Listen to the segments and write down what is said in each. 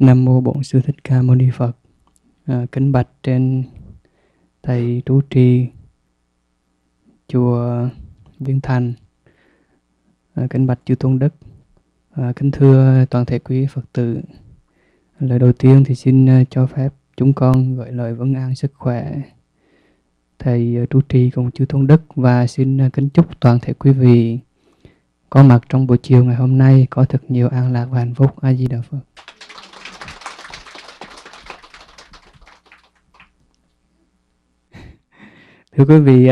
Nam mô Bổn Sư Thích Ca Mâu Ni Phật. Kính bạch trên thầy trụ trì chùa Viên Thành, kính bạch chư tôn đức, kính thưa toàn thể quý Phật tử. Lời đầu tiên thì xin cho phép chúng con gửi lời vấn an sức khỏe thầy trụ trì cùng chư tôn đức, và xin kính chúc toàn thể quý vị có mặt trong buổi chiều ngày hôm nay có thật nhiều an lạc và hạnh phúc. A Di Đà Phật. Thưa quý vị,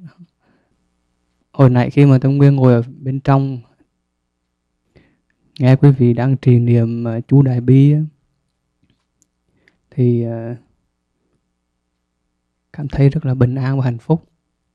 hồi nãy khi mà Tông Nguyên ngồi ở bên trong nghe quý vị đang trì niệm chú Đại Bi thì cảm thấy rất là bình an và hạnh phúc.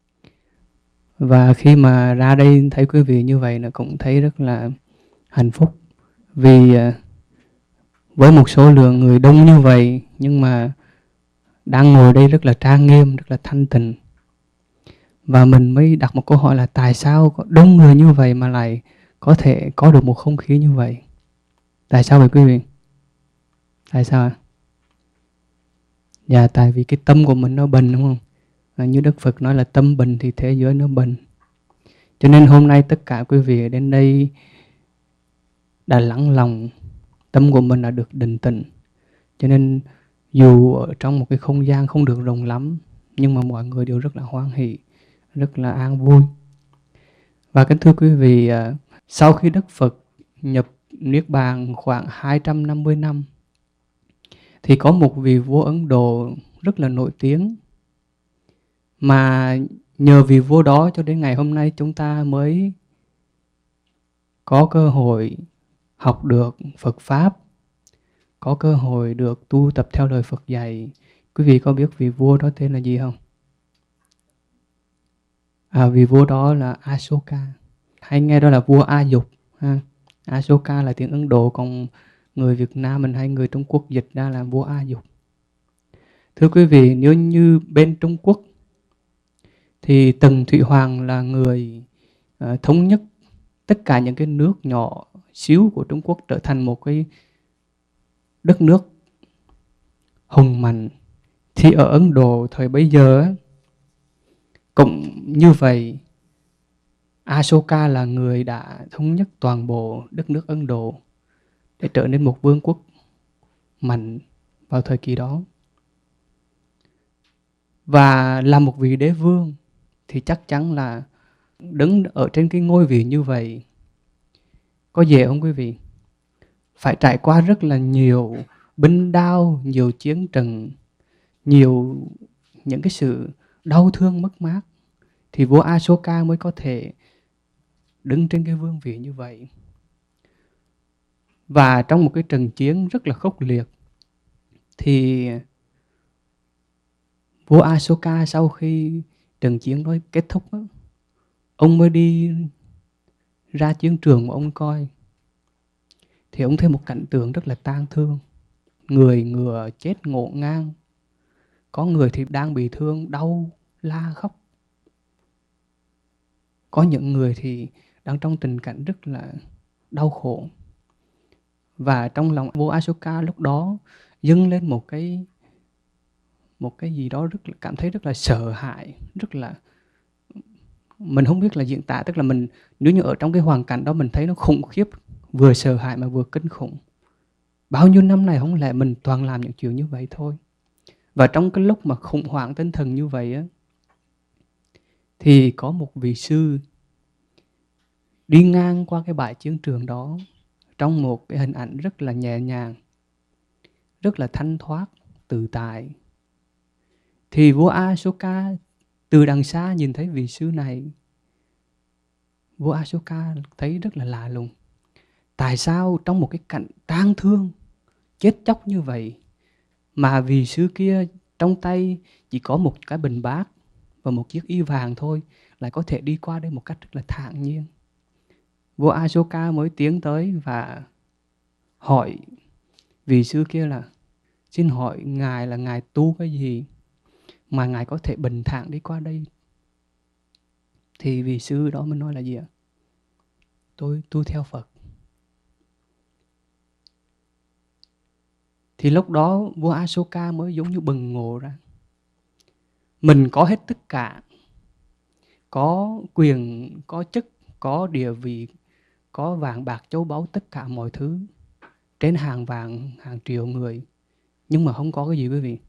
Và khi mà ra đây thấy quý vị như vậy là cũng thấy rất là hạnh phúc, vì với một số lượng người đông như vậy nhưng mà đang ngồi đây rất là trang nghiêm, rất là thanh tịnh. Và mình mới đặt một câu hỏi là tại sao có đông người như vậy mà lại có thể có được một không khí như vậy? Tại sao vậy quý vị? Tại sao ạ? Dạ, tại vì cái tâm của mình nó bình, đúng không? Như Đức Phật nói là tâm bình thì thế giới nó bình. Cho nên hôm nay tất cả quý vị đến đây đã lắng lòng, tâm của mình đã được định tĩnh. Cho nên dù ở trong một cái không gian không được rộng lắm, nhưng mà mọi người đều rất là hoan hỷ, rất là an vui. Và kính thưa quý vị, sau khi Đức Phật nhập Niết Bàn khoảng 250 năm, thì có một vị vua Ấn Độ rất là nổi tiếng, mà nhờ vị vua đó cho đến ngày hôm nay chúng ta mới có cơ hội học được Phật Pháp, có cơ hội được tu tập theo lời Phật dạy. Quý vị có biết vị vua đó tên là gì không? Vị vua đó là Asoka, hay nghe đó là vua A Dục. Asoka là tiếng Ấn Độ, còn người Việt Nam mình hay người Trung Quốc dịch ra là vua A Dục. Thưa quý vị, nếu như bên Trung Quốc thì Tần Thủy Hoàng là người thống nhất tất cả những cái nước nhỏ xíu của Trung Quốc trở thành một cái đất nước hùng mạnh. Thì ở Ấn Độ thời bấy giờ cũng như vậy, Asoka là người đã thống nhất toàn bộ đất nước Ấn Độ để trở nên một vương quốc mạnh vào thời kỳ đó. Và là một vị đế vương thì chắc chắn là đứng ở trên cái ngôi vị như vậy có dễ không quý vị? Phải trải qua rất là nhiều binh đao, nhiều chiến trận, nhiều những cái sự đau thương mất mát, thì vua Asoka mới có thể đứng trên cái vương vị như vậy. Và trong một cái trận chiến rất là khốc liệt thì vua Asoka sau khi trận chiến đó kết thúc, ông mới đi ra chiến trường mà ông coi. Thì ông thấy một cảnh tượng rất là tang thương. Người ngựa chết ngổn ngang, có người thì đang bị thương đau la khóc, có những người thì đang trong tình cảnh rất là đau khổ. Và trong lòng vua Asoka lúc đó dâng lên một cái gì đó rất là, cảm thấy rất là sợ hãi, rất là, mình không biết là diễn tả, tức là mình nếu như ở trong cái hoàn cảnh đó mình thấy nó khủng khiếp, vừa sợ hãi mà vừa kinh khủng. Bao nhiêu năm này không lẽ mình toàn làm những chuyện như vậy thôi. Và trong cái lúc mà khủng hoảng tinh thần như vậy á, thì có một vị sư đi ngang qua cái bãi chiến trường đó trong một cái hình ảnh rất là nhẹ nhàng, rất là thanh thoát, tự tại. Thì vua Asoka từ đằng xa nhìn thấy vị sư này, vua Asoka thấy rất là lạ lùng. Tại sao trong một cái cảnh tang thương, chết chóc như vậy, mà vị sư kia trong tay chỉ có một cái bình bát và một chiếc y vàng thôi, lại có thể đi qua đây một cách rất là thản nhiên. Vua Asoka mới tiến tới và hỏi vị sư kia là: xin hỏi ngài là ngài tu cái gì mà ngài có thể bình thản đi qua đây? Thì vị sư đó mới nói là gì ạ? Tôi tu theo Phật. Thì lúc đó vua Asoka mới giống như bừng ngộ ra. Mình có hết tất cả, có quyền, có chức, có địa vị, có vàng bạc châu báu, tất cả mọi thứ trên hàng vạn, hàng triệu người. Nhưng mà không có cái gì quý vị?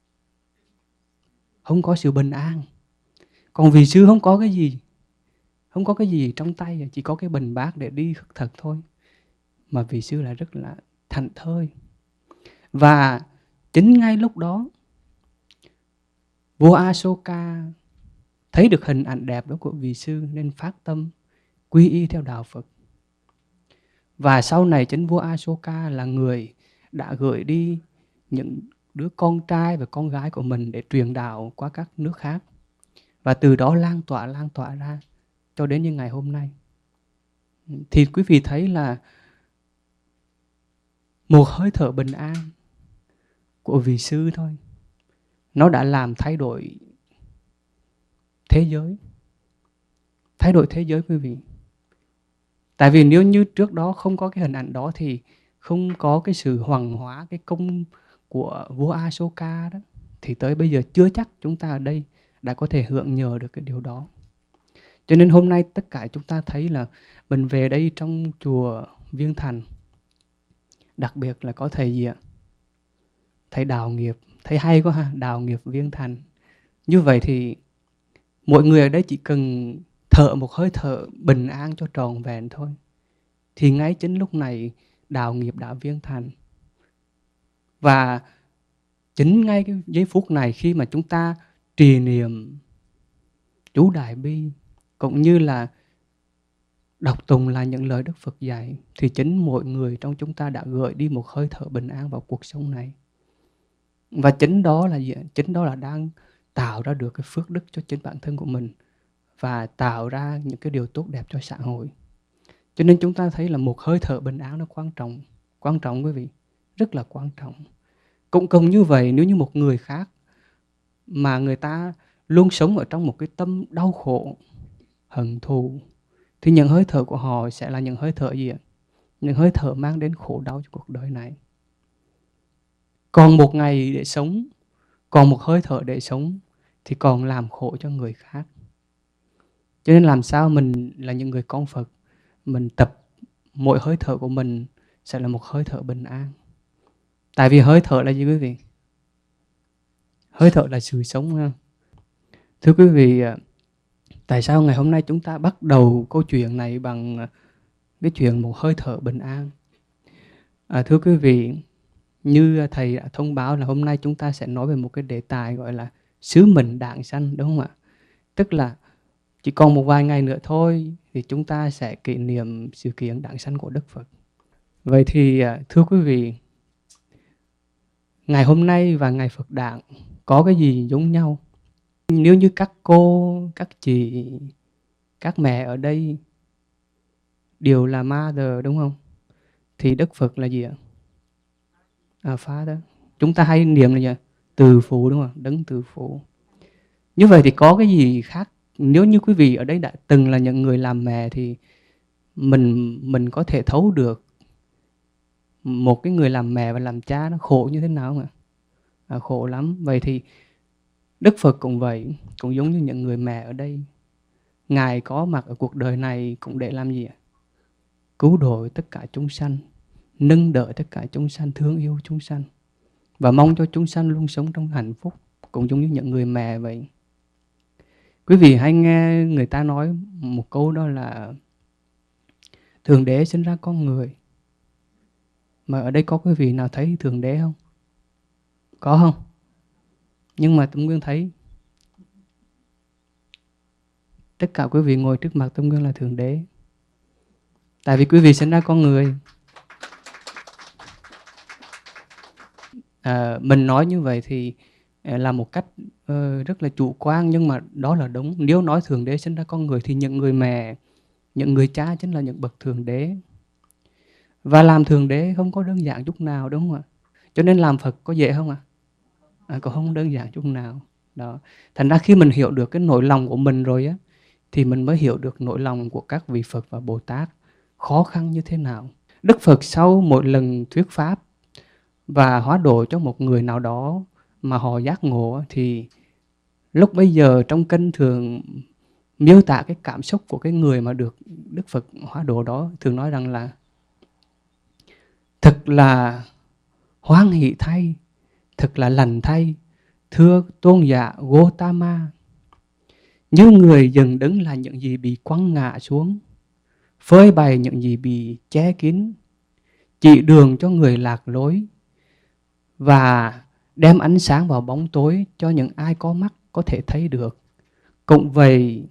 Không có sự bình an. Còn vị sư không có cái gì. Không có cái gì trong tay, chỉ có cái bình bát để đi khất thực thôi. Mà vị sư lại rất là thảnh thơi. Và chính ngay lúc đó, vua Asoka thấy được hình ảnh đẹp đó của vị sư nên phát tâm quy y theo đạo Phật. Và sau này chính vua Asoka là người đã gửi đi những đứa con trai và con gái của mình để truyền đạo qua các nước khác. Và từ đó lan tỏa ra cho đến những ngày hôm nay. Thì quý vị thấy là một hơi thở bình an của vị sư thôi, nó đã làm thay đổi thế giới. Thay đổi thế giới quý vị. Tại vì nếu như trước đó không có cái hình ảnh đó thì không có cái sự hoàng hóa cái công của vua Asoka đó, thì tới bây giờ chưa chắc chúng ta ở đây đã có thể hưởng nhờ được cái điều đó. Cho nên hôm nay tất cả chúng ta thấy là mình về đây trong chùa Viên Thành, đặc biệt là có thầy gì ạ? Thầy Đào Nghiệp. Thầy hay quá ha, Đào Nghiệp Viên Thành. Như vậy thì mọi người ở đây chỉ cần thở một hơi thở bình an cho trọn vẹn thôi. Thì ngay chính lúc này đạo nghiệp đã viên thành. Và chính ngay cái giây phút này khi mà chúng ta trì niệm chú Đại Bi cũng như là đọc tụng lại những lời Đức Phật dạy, thì chính mỗi người trong chúng ta đã gửi đi một hơi thở bình an vào cuộc sống này. Và chính đó là gì? Chính đó là đang tạo ra được cái phước đức cho chính bản thân của mình và tạo ra những cái điều tốt đẹp cho xã hội. Cho nên chúng ta thấy là một hơi thở bình an nó quan trọng quý vị, rất là quan trọng. Cũng cùng như vậy, nếu như một người khác mà người ta luôn sống ở trong một cái tâm đau khổ, hận thù, thì những hơi thở của họ sẽ là những hơi thở gì ạ? Những hơi thở mang đến khổ đau cho cuộc đời này. Còn một ngày để sống, còn một hơi thở để sống thì còn làm khổ cho người khác. Cho nên làm sao mình là những người con Phật, mình tập mỗi hơi thở của mình sẽ là một hơi thở bình an. Tại vì hơi thở là gì quý vị? Hơi thở là sự sống ha. Thưa quý vị, tại sao ngày hôm nay chúng ta bắt đầu câu chuyện này bằng cái chuyện một hơi thở bình an? Thưa quý vị, như thầy đã thông báo là hôm nay chúng ta sẽ nói về một cái đề tài gọi là sứ mệnh đản sanh, đúng không ạ? Tức là chỉ còn một vài ngày nữa thôi thì chúng ta sẽ kỷ niệm sự kiện đản sanh của Đức Phật. Vậy thì thưa quý vị, ngày hôm nay và ngày Phật đản có cái gì giống nhau? Nếu như các cô, các chị, các mẹ ở đây đều là mother đúng không? Thì Đức Phật là gì ạ? Father. Chúng ta hay niệm là gì? Từ phụ đúng không? Đấng từ phụ. Như vậy thì có cái gì khác? Nếu như quý vị ở đây đã từng là những người làm mẹ thì mình có thể thấu được một cái người làm mẹ và làm cha nó khổ như thế nào không ạ? Khổ lắm. Vậy thì Đức Phật cũng vậy, cũng giống như những người mẹ ở đây. Ngài có mặt ở cuộc đời này cũng để làm gì ạ? Cứu độ tất cả chúng sanh, nâng đỡ tất cả chúng sanh, thương yêu chúng sanh và mong cho chúng sanh luôn sống trong hạnh phúc, cũng giống như những người mẹ vậy. Quý vị hay nghe người ta nói một câu đó là Thượng Đế sinh ra con người. Mà ở đây có quý vị nào thấy Thượng Đế không? Có không? Nhưng mà Tâm Nguyên thấy tất cả quý vị ngồi trước mặt Tâm Nguyên là Thượng Đế. Tại vì quý vị sinh ra con người. Mình nói như vậy thì là một cách rất là chủ quan, nhưng mà đó là đúng. Nếu nói Thượng Đế sinh ra con người thì những người mẹ, những người cha chính là những bậc Thượng Đế. Và làm Thượng Đế không có đơn giản chút nào, đúng không ạ? Cho nên làm Phật có dễ không ạ? Cũng không đơn giản chút nào. Đó. Thành ra khi mình hiểu được cái nỗi lòng của mình rồi á, thì mình mới hiểu được nỗi lòng của các vị Phật và Bồ Tát khó khăn như thế nào. Đức Phật sau mỗi lần thuyết pháp và hóa độ cho một người nào đó mà họ giác ngộ, thì lúc bây giờ trong kinh thường miêu tả cái cảm xúc của cái người mà được Đức Phật hóa độ đó, thường nói rằng là thật là hoan hỷ thay, thật là lành thay, thưa tôn giả Gotama, như người dừng đứng là những gì bị quăng ngã xuống, phơi bày những gì bị che kín, chỉ đường cho người lạc lối và đem ánh sáng vào bóng tối cho những ai có mắt có thể thấy được. Cũng vậy,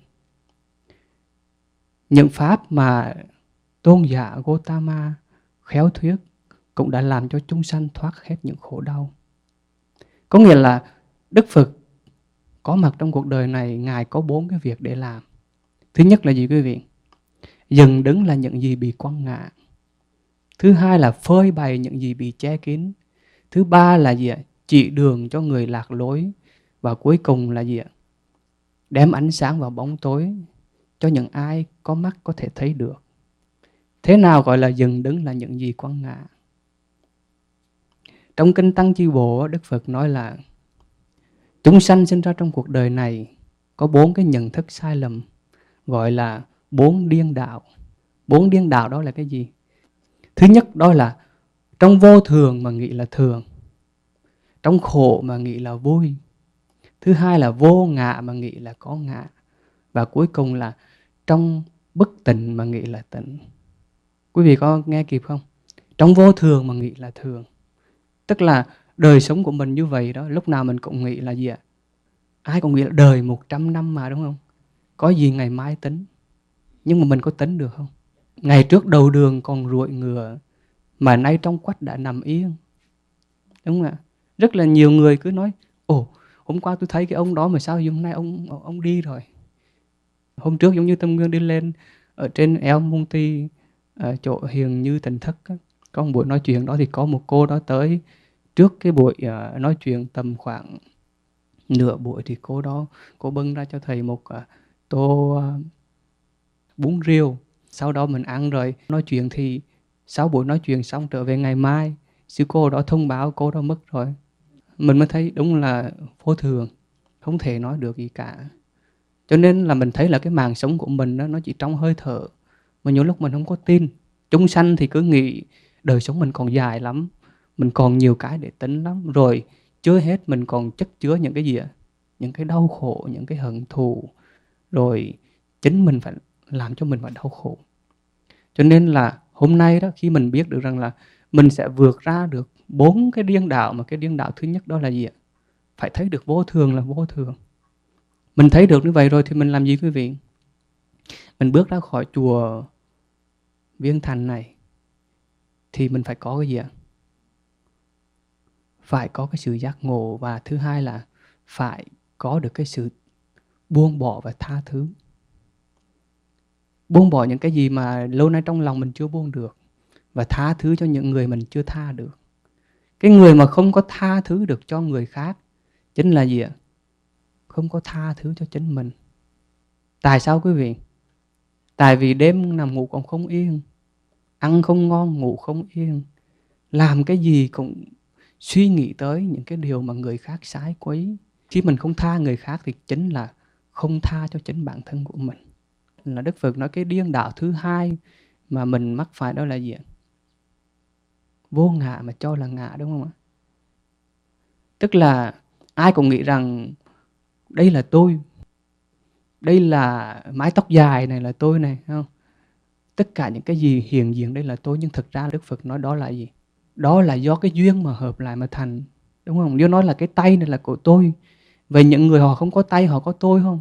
những pháp mà tôn giả Gotama khéo thuyết cũng đã làm cho chúng sanh thoát hết những khổ đau. Có nghĩa là Đức Phật có mặt trong cuộc đời này, Ngài có 4 cái việc để làm. Thứ nhất là gì quý vị? Dừng đứng là những gì bị quăng ngã. Thứ hai là phơi bày những gì bị che kín. Thứ ba là gì ạ? Chỉ đường cho người lạc lối. Và cuối cùng là gì ạ? Đem ánh sáng vào bóng tối cho những ai có mắt có thể thấy được. Thế nào gọi là dừng đứng là những gì quăng ngã? Trong Kinh Tăng Chi Bộ, Đức Phật nói là chúng sanh sinh ra trong cuộc đời này có 4 cái nhận thức sai lầm, gọi là 4 điên đạo. 4 điên đạo đó là cái gì? Thứ nhất đó là trong vô thường mà nghĩ là thường, trong khổ mà nghĩ là vui. Thứ hai là vô ngã mà nghĩ là có ngã. Và cuối cùng là trong bất tịnh mà nghĩ là tịnh. Quý vị có nghe kịp không? Trong vô thường mà nghĩ là thường. Tức là đời sống của mình như vậy đó, lúc nào mình cũng nghĩ là gì ạ? Ai cũng nghĩ là đời 100 năm mà, đúng không? Có gì ngày mai tính. Nhưng mà mình có tính được không? Ngày trước đầu đường còn ruội ngựa, mà nay trong quách đã nằm yên. Đúng không ạ? Rất là nhiều người cứ nói, ồ, hôm qua tôi thấy cái ông đó mà sao hôm nay ông đi rồi. Hôm trước giống như Tâm Nguyên đi lên ở trên eo Môn Ti, ở chỗ Hiền Như Tỉnh Thất, có một buổi nói chuyện đó thì có một cô đó tới. Trước cái buổi nói chuyện tầm khoảng nửa buổi thì cô đó, cô bưng ra cho thầy một tô bún riêu. Sau đó mình ăn rồi, nói chuyện thì sau buổi nói chuyện xong trở về ngày mai, sư cô đó thông báo cô đó mất rồi. Mình mới thấy đúng là vô thường, không thể nói được gì cả. Cho nên là mình thấy là cái mạng sống của mình đó, nó chỉ trong hơi thở. Mà nhiều lúc mình không có tin. Chúng sanh thì cứ nghĩ đời sống mình còn dài lắm, mình còn nhiều cái để tính lắm. Rồi chưa hết mình còn chất chứa những cái gì ạ? Những cái đau khổ, những cái hận thù. Rồi chính mình phải làm cho mình phải đau khổ. Cho nên là hôm nay đó, khi mình biết được rằng là mình sẽ vượt ra được 4 cái điên đạo. Mà cái điên đạo thứ nhất đó là gì ạ? Phải thấy được vô thường là vô thường. Mình thấy được như vậy rồi thì mình làm gì quý vị? Mình bước ra khỏi chùa Viên Thành này thì mình phải có cái gì ạ? Phải có cái sự giác ngộ. Và thứ hai là phải có được cái sự buông bỏ và tha thứ. Buông bỏ những cái gì mà lâu nay trong lòng mình chưa buông được, và tha thứ cho những người mình chưa tha được. Cái người mà không có tha thứ được cho người khác chính là gì ạ? Không có tha thứ cho chính mình. Tại sao quý vị? Tại vì đêm nằm ngủ còn không yên, ăn không ngon, ngủ không yên, làm cái gì cũng suy nghĩ tới những cái điều mà người khác sái quấy. Khi mình không tha người khác thì chính là không tha cho chính bản thân của mình. Là Đức Phật nói cái điên đạo thứ hai mà mình mắc phải đó là gì ạ? Vô ngã mà cho là ngã, đúng không ạ? Tức là ai cũng nghĩ rằng đây là tôi, đây là mái tóc dài này là tôi này, không? Tất cả những cái gì hiện diện đây là tôi. Nhưng thực ra Đức Phật nói đó là gì? Đó là do cái duyên mà hợp lại mà thành, đúng không? Nếu nói là cái tay này là của tôi, vậy những người họ không có tay họ có tôi không?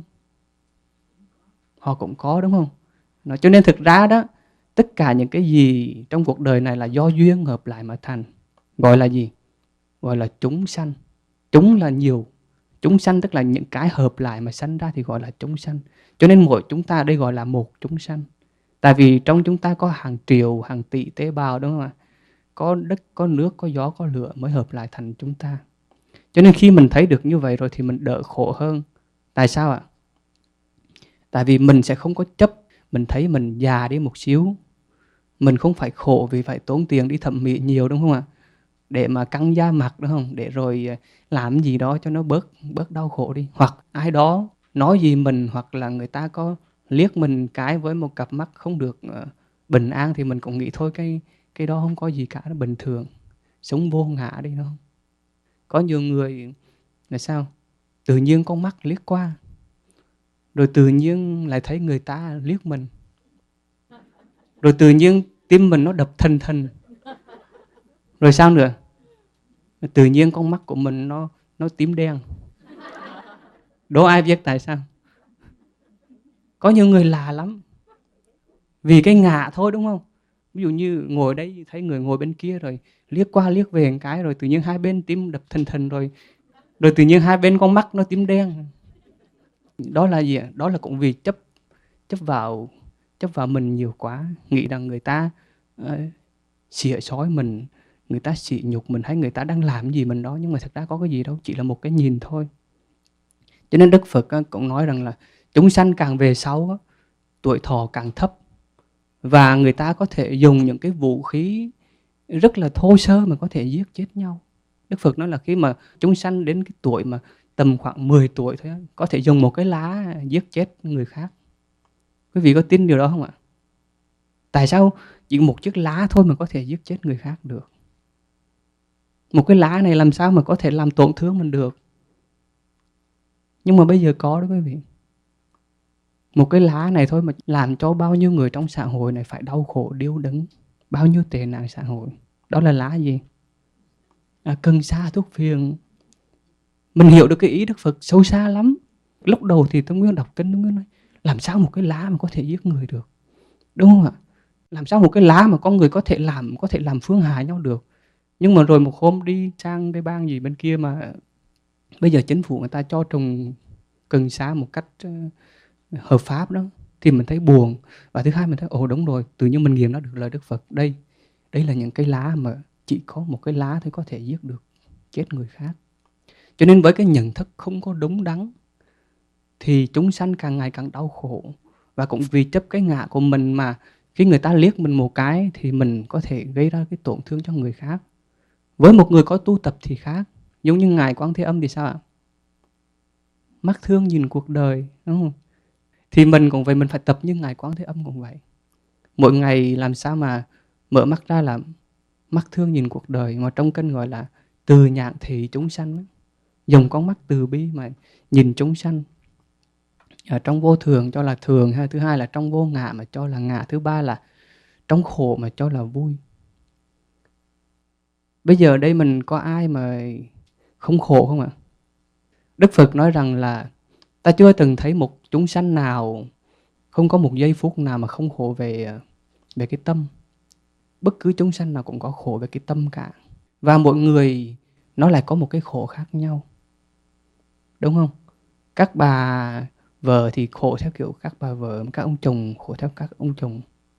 Họ cũng có, đúng không? Cho nên thực ra đó, tất cả những cái gì trong cuộc đời này là do duyên hợp lại mà thành. Gọi là gì? Gọi là chúng sanh. Chúng là nhiều. Chúng sanh tức là những cái hợp lại mà sanh ra thì gọi là chúng sanh. Cho nên mỗi chúng ta đây gọi là một chúng sanh. Tại vì trong chúng ta có hàng triệu, hàng tỷ tế bào, đúng không ạ? Có đất, có nước, có gió, có lửa mới hợp lại thành chúng ta. Cho nên khi mình thấy được như vậy rồi thì mình đỡ khổ hơn. Tại sao ạ? Tại vì mình sẽ không có chấp. Mình thấy mình già đi một xíu, mình không phải khổ vì phải tốn tiền đi thẩm mỹ nhiều, đúng không ạ? để mà căng da mặt, đúng không? Để rồi làm gì đó cho nó bớt đau khổ đi. Hoặc ai đó nói gì mình, hoặc là người ta có liếc mình cái với một cặp mắt không được bình an, thì mình cũng nghĩ thôi cái đó không có gì cả, nó bình thường, sống vô ngã đi, đúng không? Có nhiều người là sao? Tự nhiên con mắt liếc qua, rồi tự nhiên lại thấy người ta liếc mình, rồi tự nhiên tim mình nó đập thình thình, rồi sao nữa? Tự nhiên con mắt của mình nó tím đen. Đố ai biết tại sao? Có nhiều người lạ lắm, vì cái ngã thôi, đúng không? Ví dụ như ngồi đây thấy người ngồi bên kia, rồi liếc qua liếc về một cái, rồi tự nhiên hai bên tim đập thình thình, rồi rồi tự nhiên hai bên con mắt nó tím đen. Đó là gì ạ? Đó là cũng vì chấp vào chấp vào mình nhiều quá, nghĩ rằng người ta xỉa xói mình, người ta sỉ nhục mình, hay người ta đang làm gì mình đó, nhưng mà thật ra có cái gì đâu, chỉ là một cái nhìn thôi. Cho nên Đức Phật cũng nói rằng là chúng sanh càng về sau, tuổi thọ càng thấp, và người ta có thể dùng những cái vũ khí rất là thô sơ mà có thể giết chết nhau. Đức Phật nói là khi mà chúng sanh đến cái tuổi mà tầm khoảng 10 tuổi thôi, có thể dùng một cái lá giết chết người khác. Quý vị có tin điều đó không ạ? Tại sao chỉ một chiếc lá thôi mà có thể giết chết người khác được? Một cái lá này làm sao mà có thể làm tổn thương mình được? Nhưng mà bây giờ có đó quý vị. Một cái lá này thôi mà làm cho bao nhiêu người trong xã hội này phải đau khổ điêu đứng, bao nhiêu tệ nạn xã hội. Đó là lá gì? Cần sa thuốc phiện. Mình hiểu được cái ý Đức Phật sâu xa lắm. Lúc đầu thì tôi Nguyên đọc kinh, tôi Nguyên nói làm sao một cái lá mà có thể giết người được, đúng không ạ? Làm sao một cái lá mà con người có thể làm phương hại nhau được? Nhưng mà rồi một hôm đi sang cái bang gì bên kia mà bây giờ chính phủ người ta cho trồng cần sa một cách hợp pháp đó, thì mình thấy buồn. Và thứ hai mình thấy ồ đúng rồi, tự nhiên mình nghiệm ra được lời Đức Phật. Đây là những cái lá mà chỉ có một cái lá thôi có thể giết được, chết người khác. Cho nên với cái nhận thức không có đúng đắn thì chúng sanh càng ngày càng đau khổ. Và cũng vì chấp cái ngã của mình mà khi người ta liếc mình một cái thì mình có thể gây ra cái tổn thương cho người khác. Với một người có tu tập thì khác. Giống như Ngài Quán Thế Âm thì sao ạ? Mắt thương nhìn cuộc đời, đúng không? Thì mình cũng vậy, mình phải tập như Ngài Quán Thế Âm cũng vậy. Mỗi ngày làm sao mà mở mắt ra là mắt thương nhìn cuộc đời, mà trong kinh gọi là từ nhãn thị chúng sanh. Dùng con mắt từ bi mà nhìn chúng sanh. Ở trong vô thường cho là thường, hay thứ hai là trong vô ngã mà cho là ngã, thứ ba là trong khổ mà cho là vui. Bây giờ đây mình có ai mà không khổ không ạ? Đức Phật nói rằng là ta chưa từng thấy một chúng sanh nào, không có một giây phút nào mà không khổ về cái tâm. Bất cứ chúng sanh nào cũng có khổ về cái tâm cả. Và mỗi người nó lại có một cái khổ khác nhau, đúng không? Các bà vợ thì khổ theo kiểu các bà vợ, các ông chồng khổ theo các ông chồng.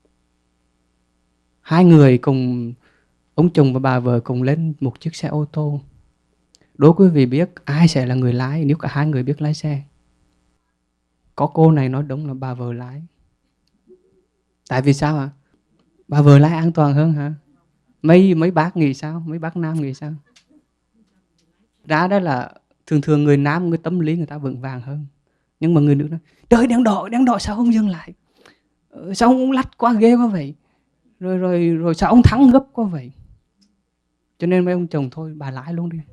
Hai người cùng, ông chồng và bà vợ cùng lên một chiếc xe ô tô. Đố quý vị biết ai sẽ là người lái nếu cả hai người biết lái xe? Có cô này nói đúng là bà vợ lái. Tại vì sao ạ? Bà vợ lái an toàn hơn hả? Mấy bác nghĩ sao? Mấy bác nam nghĩ sao? Ra đó là thường người nam, người tâm lý người ta vững vàng hơn. Nhưng mà người nữ nói trời đèn đỏ sao không dừng lại? Sao ông lách quá ghê quá vậy? Rồi sao ông thắng gấp quá vậy? Cho nên mấy ông chồng thôi bà lái luôn đi.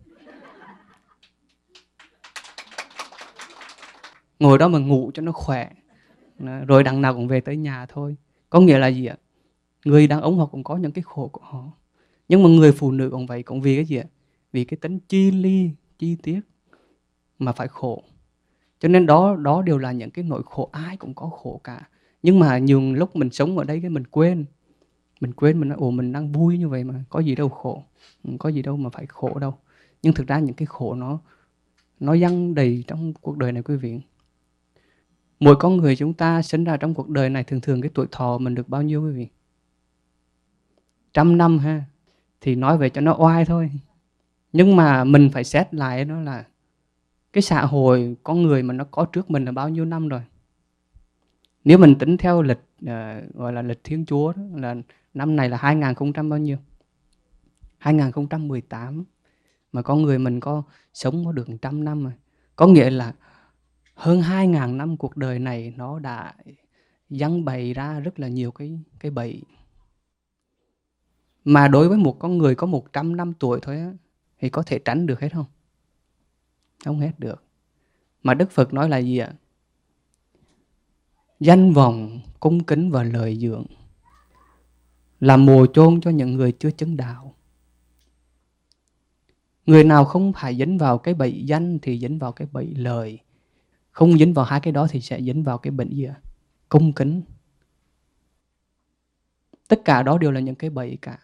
Ngồi đó mà ngủ cho nó khỏe. Rồi đằng nào cũng về tới nhà thôi. Có nghĩa là gì ạ? Người đàn ông họ cũng có những cái khổ của họ. Nhưng mà người phụ nữ cũng vậy, cũng vì cái gì ạ? Vì cái tính chi ly, chi tiết mà phải khổ. Cho nên đó đều là những cái nỗi khổ, ai cũng có khổ cả. Nhưng mà nhiều lúc mình sống ở đây cái mình quên. Mình nói ồ mình đang vui như vậy mà, có gì đâu khổ. Có gì đâu mà phải khổ đâu. Nhưng thực ra những cái khổ nó dăng đầy trong cuộc đời này quý vị. Mỗi con người chúng ta sinh ra trong cuộc đời này thường cái tuổi thọ mình được bao nhiêu quý vị? 100 năm ha. Thì nói về cho nó oai thôi. Nhưng mà mình phải xét lại đó là cái xã hội con người mà nó có trước mình là bao nhiêu năm rồi. Nếu mình tính theo lịch gọi là lịch Thiên Chúa đó, là năm này là 2000 bao nhiêu? 2018 mà con người mình có sống có được 100 năm rồi. Có nghĩa là hơn 2.000 năm cuộc đời này nó đã giăng bày ra rất là nhiều cái bẫy. Mà đối với một con người có 100 năm tuổi thôi á, thì có thể tránh được hết không? Không hết được. Mà Đức Phật nói là gì ạ? Danh vọng, cung kính và lợi dưỡng là mồi chôn cho những người chưa chứng đạo. Người nào không phải dính vào cái bẫy danh thì dính vào cái bẫy lời. Không dính vào hai cái đó thì sẽ dính vào cái bệnh gì ạ? Cung kính. Tất cả đó đều là những cái bẫy cả.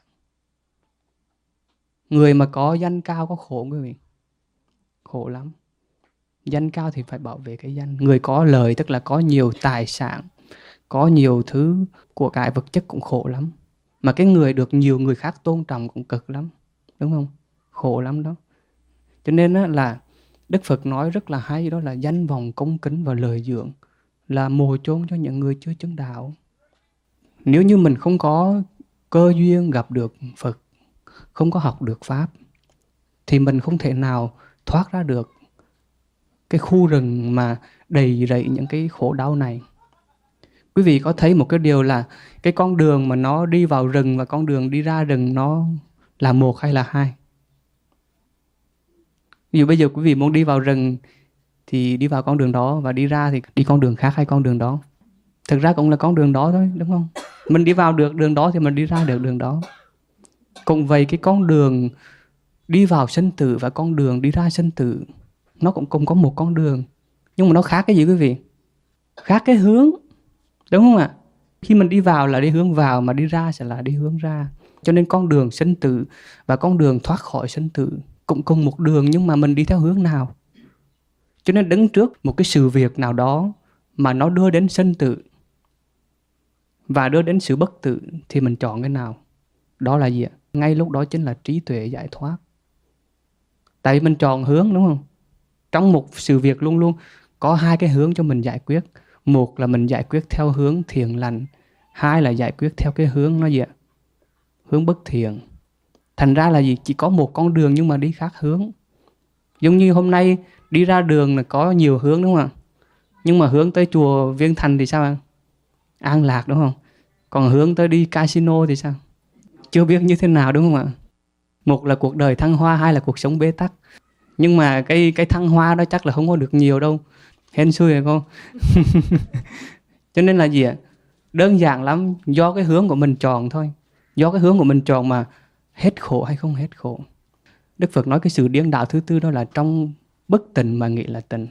Người mà có danh cao có khổ không quý vị? Khổ lắm. Danh cao thì phải bảo vệ cái danh. Người có lời tức là có nhiều tài sản, có nhiều thứ của cải vật chất cũng khổ lắm. Mà cái người được nhiều người khác tôn trọng cũng cực lắm. Đúng không? Khổ lắm đó. Cho nên là Đức Phật nói rất là hay, đó là danh vọng, cung kính và lời dưỡng là mồi chôn cho những người chưa chứng đạo. Nếu như mình không có cơ duyên gặp được Phật, không có học được Pháp, thì mình không thể nào thoát ra được cái khu rừng mà đầy rẫy những cái khổ đau này. Quý vị có thấy một cái điều là cái con đường mà nó đi vào rừng và con đường đi ra rừng nó là một hay là hai? Ví dụ bây giờ quý vị muốn đi vào rừng thì đi vào con đường đó, và đi ra thì đi con đường khác hay con đường đó? Thực ra cũng là con đường đó thôi, đúng không? Mình đi vào được đường đó thì mình đi ra được đường đó. Cũng vậy, cái con đường đi vào sinh tử và con đường đi ra sinh tử nó cũng cùng có một con đường, nhưng mà nó khác cái gì quý vị? Khác cái hướng, đúng không ạ? Khi mình đi vào là đi hướng vào, mà đi ra sẽ là đi hướng ra. Cho nên con đường sinh tử và con đường thoát khỏi sinh tử cũng cùng một đường, nhưng mà mình đi theo hướng nào? Cho nên đứng trước một cái sự việc nào đó mà nó đưa đến sinh tử và đưa đến sự bất tử thì mình chọn cái nào? Đó là gì ạ? Ngay lúc đó chính là trí tuệ giải thoát. Tại vì mình chọn hướng, đúng không? Trong một sự việc luôn luôn có hai cái hướng cho mình giải quyết. Một là mình giải quyết theo hướng thiện lành, hai là giải quyết theo cái hướng nó gì ạ? Hướng bất thiện. Thành ra là gì? Chỉ có một con đường nhưng mà đi khác hướng. Giống như hôm nay đi ra đường là có nhiều hướng, đúng không ạ? Nhưng mà hướng tới chùa Viên Thành thì sao ạ? An lạc, đúng không? Còn hướng tới đi casino thì sao? Chưa biết như thế nào, đúng không ạ? Một là cuộc đời thăng hoa, hai là cuộc sống bế tắc. Nhưng mà cái thăng hoa đó chắc là không có được nhiều đâu. Hên xui rồi cô. Cho nên là gì ạ? Đơn giản lắm, do cái hướng của mình chọn thôi. Do cái hướng của mình chọn mà hết khổ hay không hết khổ. Đức Phật nói cái sự điên đảo thứ tư đó là trong bất tịnh mà nghĩ là tịnh.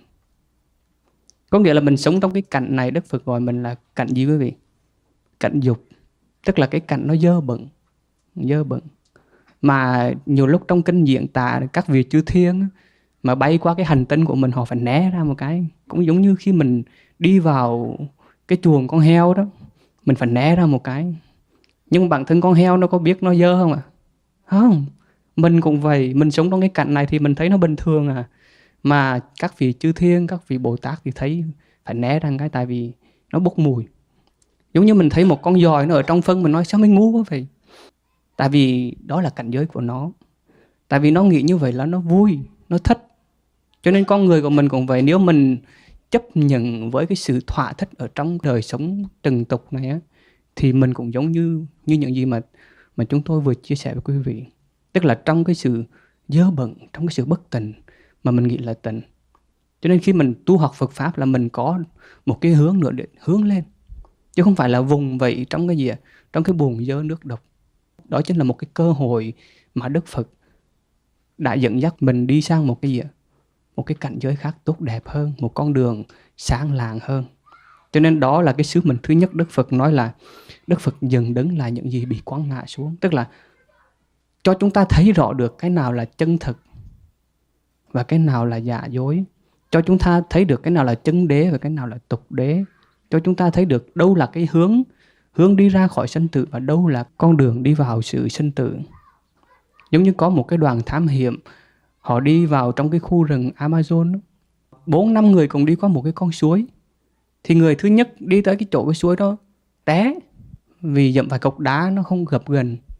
Có nghĩa là mình sống trong cái cảnh này, Đức Phật gọi mình là cảnh gì quý vị? Cảnh dục. Tức là cái cảnh nó dơ bẩn. Dơ bẩn. Mà nhiều lúc trong kinh diễn tả các vị chư thiên mà bay qua cái hành tinh của mình, họ phải né ra một cái. Cũng giống như khi mình đi vào cái chuồng con heo đó, mình phải né ra một cái. Nhưng bản thân con heo nó có biết nó dơ không ạ? Không. Mình cũng vậy, mình sống trong cái cảnh này thì mình thấy nó bình thường à. Mà các vị chư thiên, các vị Bồ Tát thì thấy phải né ra cái, tại vì nó bốc mùi. Giống như mình thấy một con giòi nó ở trong phân, mình nói sao mình ngu quá vậy? Tại vì đó là cảnh giới của nó. Tại vì nó nghĩ như vậy là nó vui, nó thích. Cho nên con người của mình cũng vậy. Nếu mình chấp nhận với cái sự thỏa thích ở trong đời sống trần tục này á, thì mình cũng giống như những gì mà chúng tôi vừa chia sẻ với quý vị. Tức là trong cái sự dơ bẩn, trong cái sự bất tịnh mà mình nghĩ là tịnh. Cho nên khi mình tu học Phật Pháp là mình có một cái hướng nữa để hướng lên. Chứ không phải là vùng vậy trong cái gì ạ? Trong cái bùn dơ nước độc. Đó chính là một cái cơ hội mà Đức Phật đã dẫn dắt mình đi sang một cái gì ạ? Một cái cảnh giới khác tốt đẹp hơn, một con đường sáng lạng hơn. Cho nên đó là cái sứ mệnh thứ nhất. Đức Phật nói là Đức Phật dừng đứng lại những gì bị quăng ngã xuống. Tức là cho chúng ta thấy rõ được cái nào là chân thực và cái nào là giả dối. Cho chúng ta thấy được cái nào là chân đế và cái nào là tục đế. Cho chúng ta thấy được đâu là cái hướng đi ra khỏi sinh tử và đâu là con đường đi vào sự sinh tử. Giống như có một cái đoàn thám hiểm, họ đi vào trong cái khu rừng Amazon, 4-5 người cùng đi qua một cái con suối. Thì người thứ nhất đi tới cái chỗ cái suối đó té, vì dẫm phải cục đá nó không gập gần.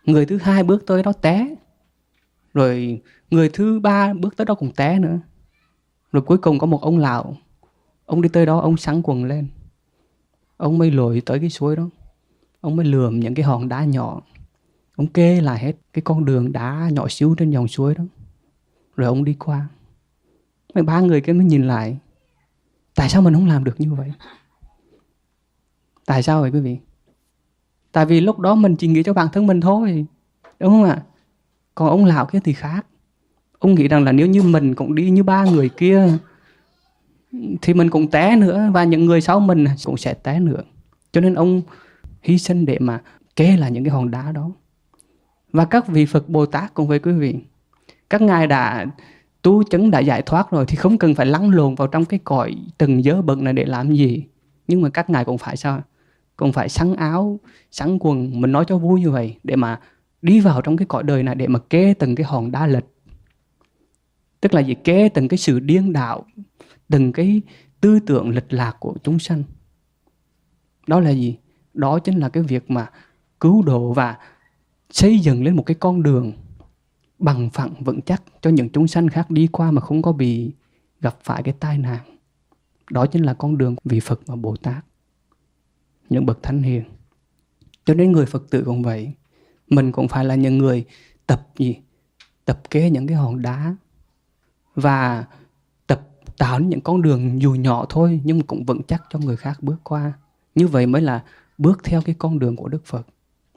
Người thứ hai bước tới đó té, rồi người thứ ba bước tới đó cũng té nữa. Rồi cuối cùng có một ông lão, ông đi tới đó, ông xắn quần lên, ông mới lội tới cái suối đó, ông mới lườm những cái hòn đá nhỏ, ông kê lại hết cái con đường đá nhỏ xíu trên dòng suối đó, rồi ông đi qua. Mấy ba người kia mới nhìn lại, tại sao mình không làm được như vậy? Tại sao vậy quý vị? Tại vì lúc đó mình chỉ nghĩ cho bản thân mình thôi, đúng không ạ? Còn ông lão kia thì khác. Ông nghĩ rằng là nếu như mình cũng đi như ba người kia thì mình cũng té nữa, và những người sau mình cũng sẽ té nữa. Cho nên ông hy sinh để mà kê lại những cái hòn đá đó. Và các vị Phật Bồ Tát cũng vậy quý vị. Các ngài đã tu chứng, đã giải thoát rồi thì không cần phải lăn lộn vào trong cái cõi trần dơ bẩn này để làm gì. Nhưng mà các ngài cũng phải sao? Cũng phải xắn áo, xắn quần, mình nói cho vui như vậy, để mà đi vào trong cái cõi đời này, để mà kê từng cái hòn đá lệch. Tức là gì? Kê từng cái sự điên đạo, từng cái tư tưởng lệch lạc của chúng sanh. Đó là gì? Đó chính là cái việc mà cứu độ và xây dựng lên một cái con đường bằng phẳng vững chắc cho những chúng sanh khác đi qua mà không có bị gặp phải cái tai nạn. Đó chính là con đường vị Phật và Bồ Tát, những bậc thánh hiền. Cho nên người Phật tử cũng vậy, mình cũng phải là những người tập gì? Tập kế những cái hòn đá và tập tạo những con đường dù nhỏ thôi nhưng mà cũng vững chắc cho người khác bước qua. Như vậy mới là bước theo cái con đường của Đức Phật.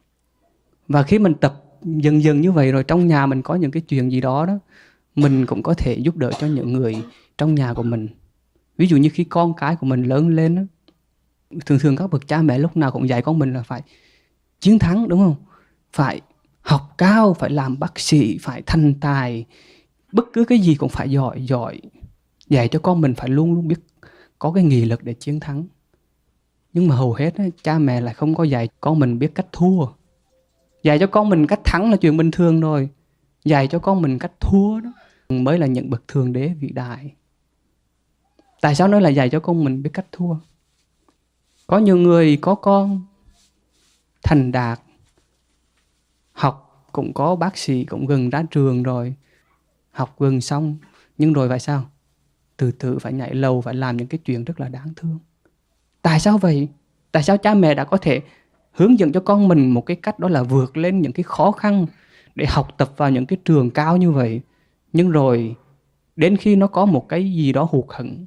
Và khi mình tập dần dần như vậy rồi, trong nhà mình có những cái chuyện gì đó, mình cũng có thể giúp đỡ cho những người trong nhà của mình. Ví dụ như khi con cái của mình lớn lên đó, thường các bậc cha mẹ lúc nào cũng dạy con mình là phải chiến thắng, đúng không? Phải học cao, phải làm bác sĩ, phải thành tài, bất cứ cái gì cũng phải giỏi. Dạy cho con mình phải luôn luôn biết có cái nghị lực để chiến thắng. Nhưng mà hầu hết cha mẹ lại không có dạy con mình biết cách thua. Dạy cho con mình cách thắng là chuyện bình thường rồi, dạy cho con mình cách thua đó mới là những bậc thượng đế vĩ đại. Tại sao nói là dạy cho con mình biết cách thua? Có nhiều người có con thành đạt, học cũng có bác sĩ, cũng gần ra trường rồi, học gần xong, nhưng rồi phải sao? Từ từ phải nhảy lầu, phải làm những cái chuyện rất là đáng thương. Tại sao vậy? Tại sao cha mẹ đã có thể hướng dẫn cho con mình một cái cách, đó là vượt lên những cái khó khăn để học tập vào những cái trường cao như vậy, nhưng rồi đến khi nó có một cái gì đó hụt hẫng,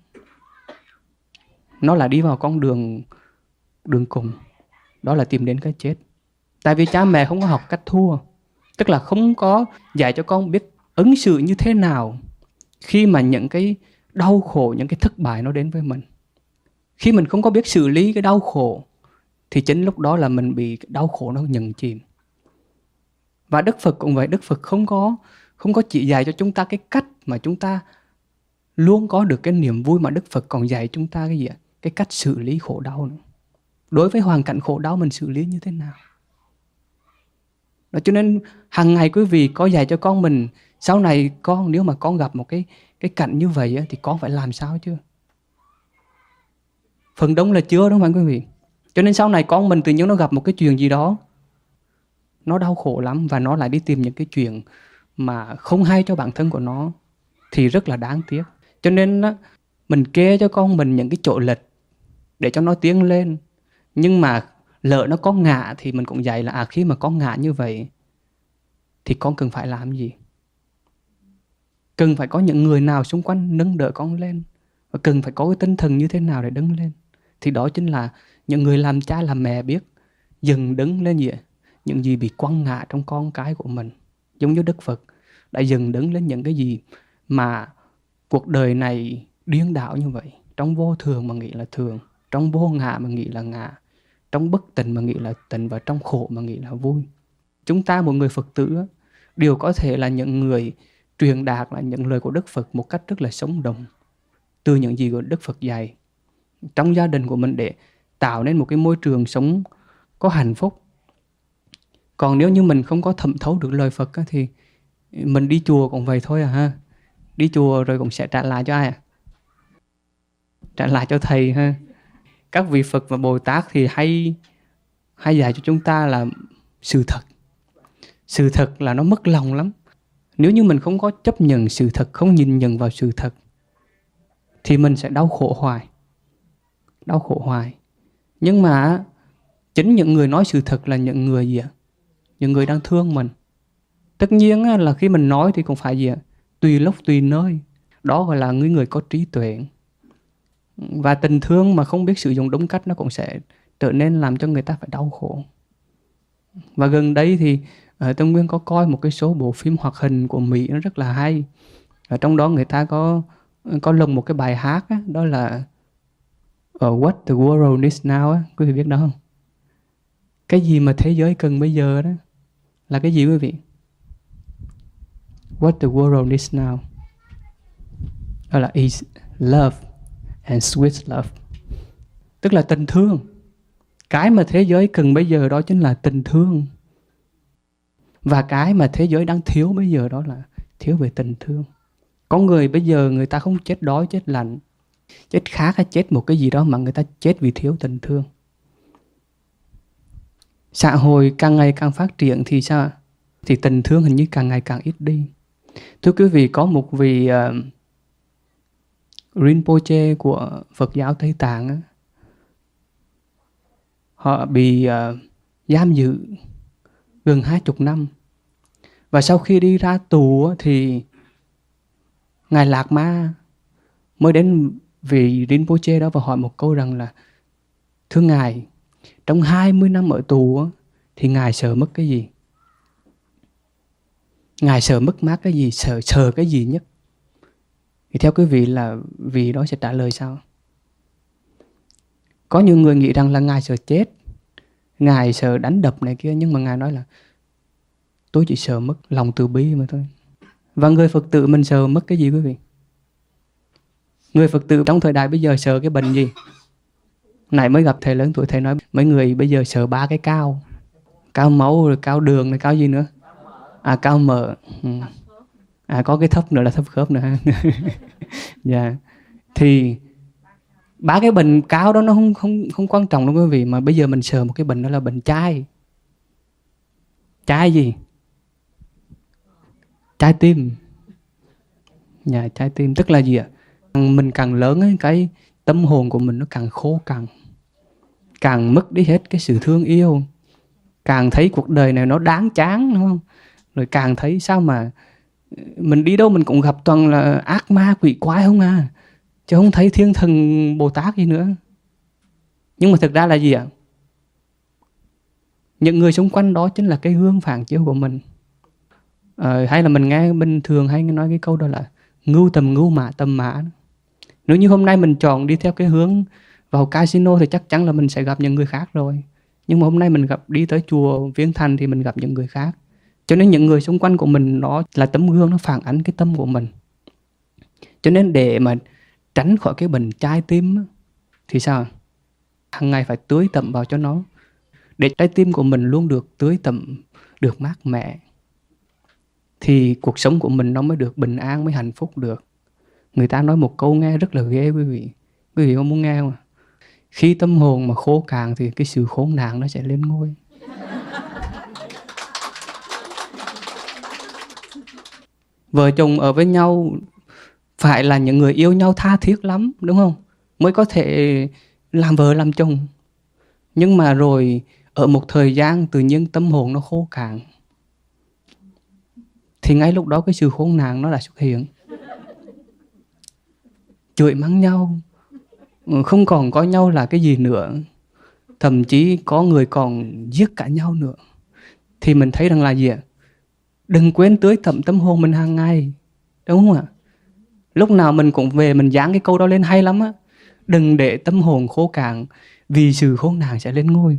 nó lại đi vào con đường cùng, đó là tìm đến cái chết. Tại vì cha mẹ không có học cách thua, tức là không có dạy cho con biết ứng xử như thế nào khi mà những cái đau khổ, những cái thất bại nó đến với mình. Khi mình không có biết xử lý cái đau khổ thì chính lúc đó là mình bị đau khổ nó nhận chìm. Và Đức Phật cũng vậy, Đức Phật không có chỉ dạy cho chúng ta cái cách mà chúng ta luôn có được cái niềm vui, mà Đức Phật còn dạy chúng ta cái gì ạ? Cái cách xử lý khổ đau nữa. Đối với hoàn cảnh khổ đau mình xử lý như thế nào? Đó, cho nên hàng ngày quý vị có dạy cho con mình, sau này nếu mà con gặp một cái cảnh như vậy thì con phải làm sao chứ? Phần đông là chưa, đúng không quý vị? Cho nên sau này con mình tự nhiên nó gặp một cái chuyện gì đó, nó đau khổ lắm và nó lại đi tìm những cái chuyện mà không hay cho bản thân của nó thì rất là đáng tiếc. Cho nên mình kê cho con mình những cái chỗ lệch để cho nó tiến lên. Nhưng mà lỡ nó có ngã thì mình cũng dạy là khi mà có ngã như vậy thì con cần phải làm gì? Cần phải có những người nào xung quanh nâng đỡ con lên, và cần phải có cái tinh thần như thế nào để đứng lên. Thì đó chính là những người làm cha làm mẹ biết dừng đứng lên gì ạ? Những gì bị quăng ngã trong con cái của mình. Giống như Đức Phật đã dừng đứng lên những cái gì mà cuộc đời này điên đảo như vậy. Trong vô thường mà nghĩ là thường, trong vô ngã mà nghĩ là ngã, trong bất tịnh mà nghĩ là tịnh, và trong khổ mà nghĩ là vui. Chúng ta một người Phật tử đều có thể là những người truyền đạt lại những lời của Đức Phật một cách rất là sống động, từ những gì của Đức Phật dạy trong gia đình của mình, để tạo nên một cái môi trường sống có hạnh phúc. Còn nếu như mình không có thẩm thấu được lời Phật thì mình đi chùa cũng vậy thôi ha. Đi chùa rồi cũng sẽ trả lại cho ai? Trả lại cho thầy ha. Các vị Phật và Bồ Tát thì hay dạy cho chúng ta là sự thật. Sự thật là nó mất lòng lắm. Nếu như mình không có chấp nhận sự thật, không nhìn nhận vào sự thật, thì mình sẽ đau khổ hoài. Đau khổ hoài. Nhưng mà chính những người nói sự thật là những người gì ạ? Những người đang thương mình. Tất nhiên là khi mình nói thì cũng phải gì ạ? Tùy lúc tùy nơi. Đó gọi là người có trí tuệ. Và tình thương mà không biết sử dụng đúng cách nó cũng sẽ trở nên làm cho người ta phải đau khổ. Và gần đây thì Tâm Nguyên có coi một cái số bộ phim hoạt hình của Mỹ nó rất là hay. Ở trong đó người ta có lồng một cái bài hát á, đó là What the world needs now á, quý vị biết đó không? Cái gì mà thế giới cần bây giờ đó là cái gì quý vị? What the world needs now. Đó là is love and sweet love. Tức là tình thương. Cái mà thế giới cần bây giờ đó chính là tình thương. Và cái mà thế giới đang thiếu bây giờ đó là thiếu về tình thương. Có người bây giờ người ta không chết đói, chết lạnh, chết khát hay chết một cái gì đó, mà người ta chết vì thiếu tình thương. Xã hội càng ngày càng phát triển thì sao? Thì tình thương hình như càng ngày càng ít đi. Thưa quý vị, có một vị Rinpoche của Phật giáo Tây Tạng, họ bị giam giữ gần 20 năm. Và sau khi đi ra tù thì Ngài Lạc Ma mới đến vị Rinpoche đó và hỏi một câu rằng là: thưa Ngài, trong 20 năm ở tù thì Ngài sợ mất cái gì? Ngài sợ mất mát cái gì? Sợ cái gì nhất? Thì theo quý vị là vị đó sẽ trả lời sao? Có nhiều người nghĩ rằng là Ngài sợ chết, Ngài sợ đánh đập này kia, nhưng mà Ngài nói là tôi chỉ sợ mất lòng từ bi mà thôi. Và người Phật tử mình sợ mất cái gì quý vị? Người Phật tử trong thời đại bây giờ sợ cái bệnh gì? Nãy mới gặp thầy lớn tuổi, thầy nói mấy người bây giờ sợ 3 cái cao. Cao máu, rồi cao đường, rồi cao gì nữa? Cao mỡ. Có cái thấp nữa là thấp khớp nữa ha. Dạ. Thì 3 cái bệnh cao đó nó không quan trọng đâu quý vị, mà bây giờ mình sợ một cái bệnh đó là bệnh chai. Chai gì? Trái tim. Dạ, trái tim tức là gì ạ? Mình càng lớn ấy, cái tâm hồn của mình nó càng khô cằn, càng mất đi hết cái sự thương yêu, càng thấy cuộc đời này nó đáng chán, đúng không? Rồi càng thấy sao mà mình đi đâu mình cũng gặp toàn là ác ma quỷ quái không à, chứ không thấy thiên thần Bồ Tát gì nữa. Nhưng mà thực ra là gì ạ? Những người xung quanh đó chính là cái gương phản chiếu của mình. Hay là mình nghe bình thường hay nói cái câu đó là ngưu tầm ngưu mã tầm mã. Nếu như hôm nay mình chọn đi theo cái hướng vào casino thì chắc chắn là mình sẽ gặp những người khác rồi. Nhưng mà hôm nay mình đi tới chùa Viếng Thành thì mình gặp những người khác. Cho nên những người xung quanh của mình nó là tấm gương, nó phản ánh cái tâm của mình. Cho nên để mà tránh khỏi cái bệnh trái tim thì sao? Hàng ngày phải tưới tẩm vào cho nó, để trái tim của mình luôn được tưới tẩm, được mát mẻ, thì cuộc sống của mình nó mới được bình an, mới hạnh phúc được. Người ta nói một câu nghe rất là ghê quý vị. Quý vị có muốn nghe không? Khi tâm hồn mà khô cạn thì cái sự khốn nạn nó sẽ lên ngôi. Vợ chồng ở với nhau phải là những người yêu nhau tha thiết lắm, đúng không? Mới có thể làm vợ làm chồng. Nhưng mà rồi ở một thời gian tự nhiên tâm hồn nó khô cạn, thì ngay lúc đó cái sự khốn nạn nó đã xuất hiện. Chửi mắng nhau, không còn coi nhau là cái gì nữa, thậm chí có người còn giết cả nhau nữa. Thì mình thấy rằng là gì ạ? Đừng quên tưới tẩm tâm hồn mình hàng ngày, đúng không ạ? Lúc nào mình cũng về mình dán cái câu đó lên hay lắm á: đừng để tâm hồn khô cạn, vì sự khốn nạn sẽ lên ngôi.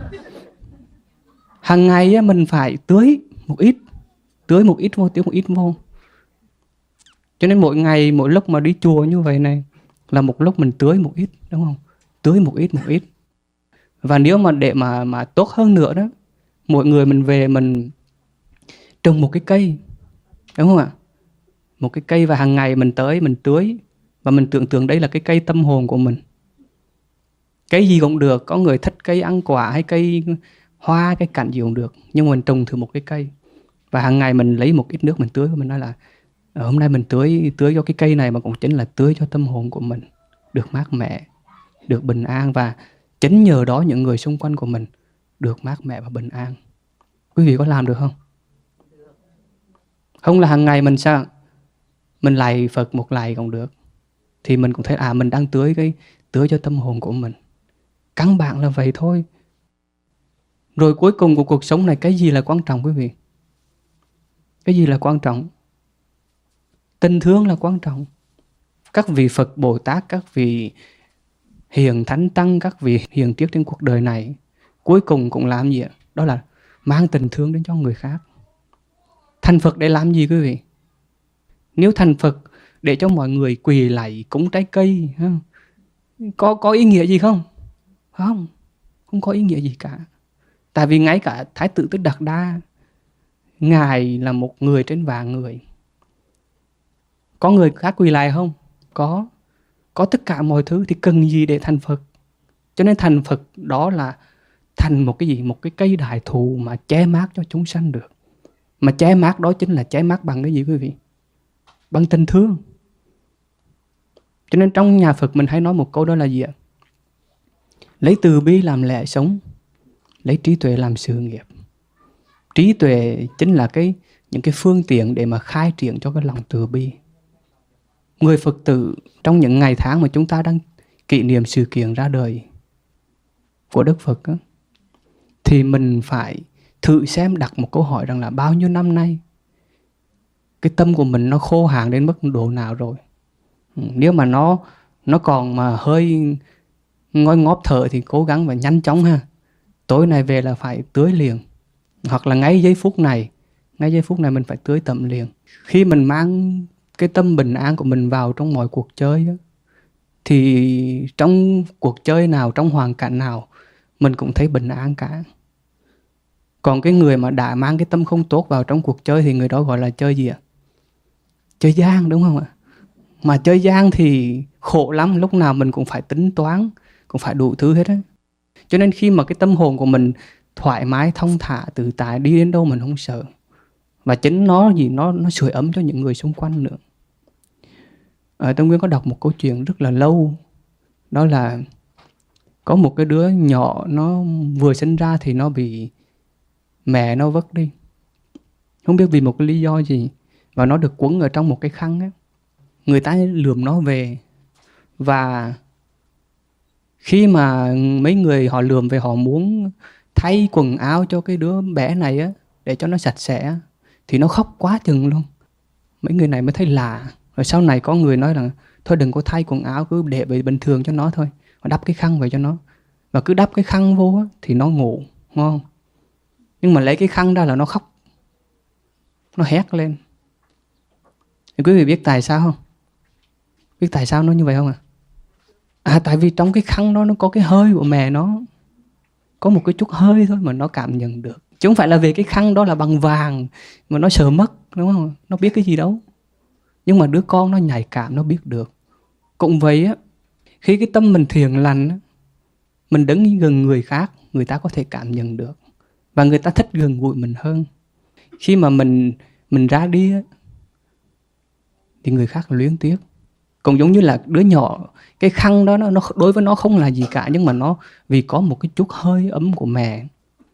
Hàng ngày á, mình phải tưới một ít vô, tưới một ít vô. Cho nên mỗi ngày, mỗi lúc mà đi chùa như vậy này là một lúc mình tưới một ít, đúng không? Tưới một ít. Và nếu mà để mà tốt hơn nữa đó, mỗi người mình về mình trồng một cái cây, đúng không ạ? Một cái cây, và hàng ngày mình tới mình tưới, và mình tưởng tượng đây là cái cây tâm hồn của mình. Cây gì cũng được, có người thích cây ăn quả hay cây hoa, cây cảnh gì cũng được, nhưng mà mình trồng thử một cái cây. Và hàng ngày mình lấy một ít nước mình tưới, mình nói là hôm nay mình tưới cho cái cây này, mà cũng chính là tưới cho tâm hồn của mình được mát mẻ, được bình an, và chính nhờ đó những người xung quanh của mình được mát mẻ và bình an. Quý vị có làm được không? Không là hàng ngày mình sao? Mình lạy Phật một lạy cũng được. Thì mình cũng thấy mình đang tưới cho tâm hồn của mình. Căn bản là vậy thôi. Rồi cuối cùng của cuộc sống này, cái gì là quan trọng quý vị? Cái gì là quan trọng? Tình thương là quan trọng. Các vị Phật Bồ Tát, các vị hiền thánh tăng, các vị hiền triết trên cuộc đời này cuối cùng cũng làm gì ạ? Đó là mang tình thương đến cho người khác. Thành Phật để làm gì quý vị? Nếu thành Phật để cho mọi người quỳ lạy cúng trái cây, có ý nghĩa gì không? Không có ý nghĩa gì cả. Tại vì ngay cả Thái tử Tích Đạt Đa, Ngài là một người trên vạn người. Có người khác quỳ lạy không? Có tất cả mọi thứ, thì cần gì để thành Phật? Cho nên thành Phật đó là thành một cái gì? Một cái cây đại thụ mà che mát cho chúng sanh được. Mà che mát đó chính là che mát bằng cái gì quý vị? Bằng tình thương. Cho nên trong nhà Phật mình hay nói một câu đó là gì ạ? Lấy từ bi làm lẽ sống, lấy trí tuệ làm sự nghiệp. Trí tuệ chính là những cái phương tiện để mà khai triển cho cái lòng từ bi. Người Phật tử trong những ngày tháng mà chúng ta đang kỷ niệm sự kiện ra đời của Đức Phật đó, thì mình phải thử xem, đặt một câu hỏi rằng là bao nhiêu năm nay cái tâm của mình nó khô hạn đến mức độ nào rồi. Nếu mà nó còn mà hơi ngói ngóp thở thì cố gắng và nhanh chóng ha. Tối nay về là phải tưới liền. Hoặc là ngay giây phút này mình phải tưới tẩm liền. Khi mình mang cái tâm bình an của mình vào trong mọi cuộc chơi đó, thì trong cuộc chơi nào, trong hoàn cảnh nào mình cũng thấy bình an cả. Còn cái người mà đã mang cái tâm không tốt vào trong cuộc chơi thì người đó gọi là chơi gì ạ? Chơi gian, đúng không ạ? Mà chơi gian thì khổ lắm, lúc nào mình cũng phải tính toán, cũng phải đủ thứ hết á. Cho nên khi mà cái tâm hồn của mình thoải mái, thông thả, tự tại, đi đến đâu mình không sợ. Và chính nó sưởi ấm cho những người xung quanh nữa. Tâm Nguyên có đọc một câu chuyện rất là lâu. Đó là có một cái đứa nhỏ, nó vừa sinh ra thì nó bị mẹ nó vứt đi. Không biết vì một cái lý do gì. Và nó được quấn ở trong một cái khăn á. Người ta lườm nó về. Và khi mà mấy người họ lườm về, họ muốn thay quần áo cho cái đứa bé này á, để cho nó sạch sẽ, thì nó khóc quá chừng luôn. Mấy người này mới thấy lạ. Rồi sau này có người nói rằng thôi đừng có thay quần áo, cứ để về bình thường cho nó thôi. Họ đắp cái khăn về cho nó. Và cứ đắp cái khăn vô á, thì nó ngủ, ngon. Nhưng mà lấy cái khăn ra là nó khóc. Nó hét lên. Thì quý vị biết tại sao không? Biết tại sao nó như vậy không ạ? Tại vì trong cái khăn đó nó có cái hơi của mẹ nó. Có một cái chút hơi thôi mà nó cảm nhận được. Chứ không phải là về cái khăn đó là bằng vàng mà nó sợ mất, đúng không? Nó biết cái gì đâu. Nhưng mà đứa con nó nhạy cảm, nó biết được. Cũng vậy á, khi cái tâm mình thiện lành á, mình đứng gần người khác, người ta có thể cảm nhận được. Và người ta thích gần gũi mình hơn. Khi mà mình ra đi á, thì người khác luyến tiếc. Cũng giống như là đứa nhỏ, cái khăn đó nó đối với nó không là gì cả, nhưng mà nó vì có một cái chút hơi ấm của mẹ,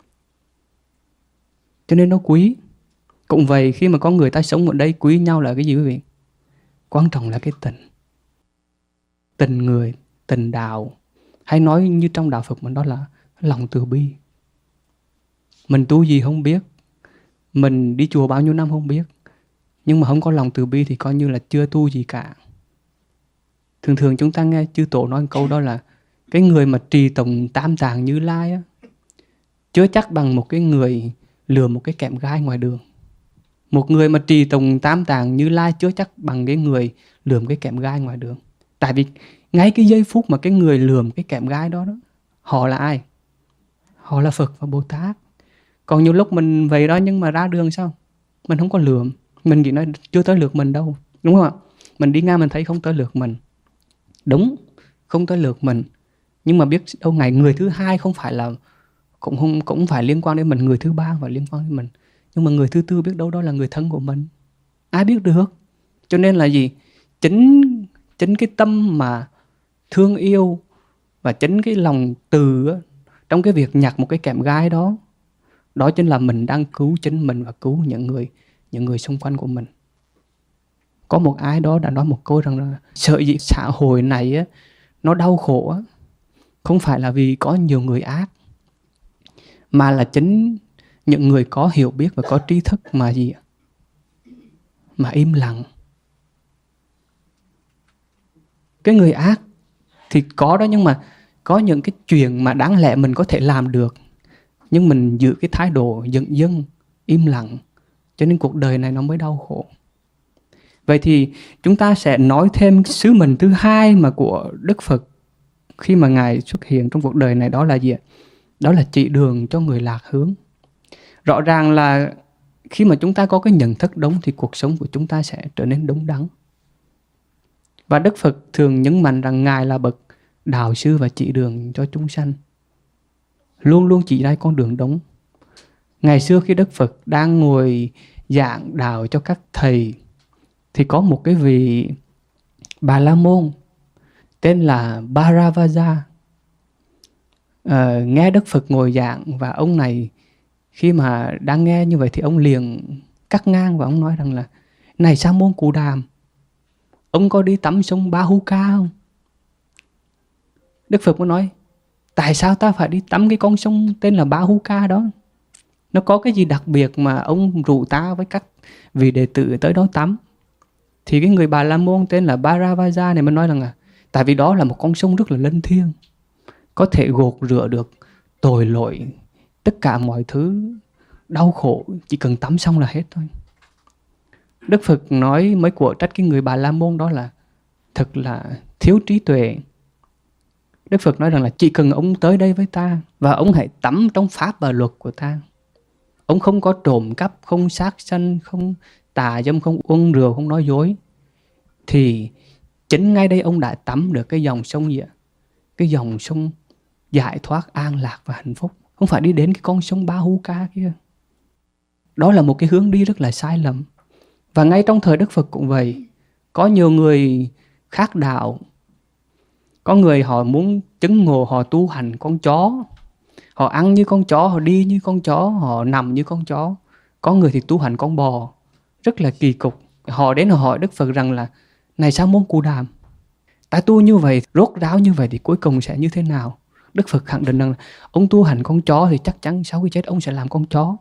cho nên nó quý. Cũng vậy, khi mà có người ta sống ở đây, quý nhau là cái gì quý vị? Quan trọng là cái tình. Tình người, tình đạo. Hay nói như trong đạo Phật mình, đó là lòng từ bi. Mình tu gì không biết, mình đi chùa bao nhiêu năm không biết, nhưng mà không có lòng từ bi thì coi như là chưa tu gì cả. Thường thường chúng ta nghe chư tổ nói một câu đó là cái người mà trì tụng Tam Tạng Như Lai á, chưa chắc bằng một cái người lừa một cái kẹm gai ngoài đường. Một người mà trì tụng Tam Tạng Như Lai chưa chắc bằng cái người lườm cái kẹm gai ngoài đường. Tại vì ngay cái giây phút mà cái người lườm cái kẹm gai đó, họ là ai? Họ là Phật và Bồ Tát. Còn nhiều lúc mình vậy đó, nhưng mà ra đường sao? Mình không có lườm. Mình chỉ nói chưa tới lượt mình đâu. Đúng không ạ? Mình đi ngang mình thấy không tới lượt mình. Đúng, không tới lượt mình. Nhưng mà biết đâu ngày người thứ hai không phải là cũng phải liên quan đến mình, người thứ ba phải liên quan đến mình. Nhưng mà người thứ tư biết đâu đó là người thân của mình. Ai biết được. Cho nên là gì? Chính cái tâm mà thương yêu và chính cái lòng từ trong cái việc nhặt một cái kẽm gai đó, đó chính là mình đang cứu chính mình và cứu những người xung quanh của mình. Có một ai đó đã nói một câu rằng là sợi dĩ xã hội này á, nó đau khổ á, không phải là vì có nhiều người ác, mà là chính những người có hiểu biết và có trí thức mà gì ạ? Mà im lặng. Cái người ác thì có đó, nhưng mà có những cái chuyện mà đáng lẽ mình có thể làm được, nhưng mình giữ cái thái độ dửng dưng, im lặng, cho nên cuộc đời này nó mới đau khổ. Vậy thì chúng ta sẽ nói thêm sứ mệnh thứ hai mà của Đức Phật khi mà Ngài xuất hiện trong cuộc đời này, đó là gì ạ? Đó là chỉ đường cho người lạc hướng. Rõ ràng là khi mà chúng ta có cái nhận thức đúng thì cuộc sống của chúng ta sẽ trở nên đúng đắn. Và Đức Phật thường nhấn mạnh rằng Ngài là bậc đạo sư và chỉ đường cho chúng sanh, luôn luôn chỉ ra con đường đúng. Ngày xưa khi Đức Phật đang ngồi giảng đạo cho các thầy, thì có một cái vị Bà La Môn tên là Bharavaja nghe Đức Phật ngồi giảng, và ông này khi mà đang nghe như vậy thì ông liền cắt ngang và ông nói rằng là: này Sa môn Cù Đàm, ông có đi tắm sông Ba Hu Ca không? Đức Phật mới nói: tại sao ta phải đi tắm cái con sông tên là Ba Hu Ca đó? Nó có cái gì đặc biệt mà ông rủ ta với các vị đệ tử tới đó tắm? Thì cái người Bà La Môn tên là Bharavaja này mới nói rằng là tại vì đó là một con sông rất là linh thiêng, có thể gột rửa được tội lỗi, tất cả mọi thứ đau khổ, chỉ cần tắm xong là hết thôi. Đức Phật nói mới của trách cái người Bà La Môn đó là thật là thiếu trí tuệ. Đức Phật nói rằng là chỉ cần ông tới đây với ta và ông hãy tắm trong pháp và luật của ta, ông không có trộm cắp, không sát sanh, không tà dâm, không uống rượu, không nói dối, thì chính ngay đây ông đã tắm được cái dòng sông gì ạ? Cái dòng sông giải thoát, an lạc và hạnh phúc. Không phải đi đến cái con sông Ba Hu Ca kia. Đó là một cái hướng đi rất là sai lầm. Và ngay trong thời Đức Phật cũng vậy. Có nhiều người khác đạo, có người họ muốn chứng ngộ, họ tu hành con chó, họ ăn như con chó, họ đi như con chó, họ nằm như con chó. Có người thì tu hành con bò, rất là kỳ cục. Họ đến hỏi Đức Phật rằng là: này Sa môn Cù Đàm, ta tu như vậy, rốt ráo như vậy thì cuối cùng sẽ như thế nào? Đức Phật khẳng định rằng là ông tu hành con chó thì chắc chắn sau khi chết ông sẽ làm con chó.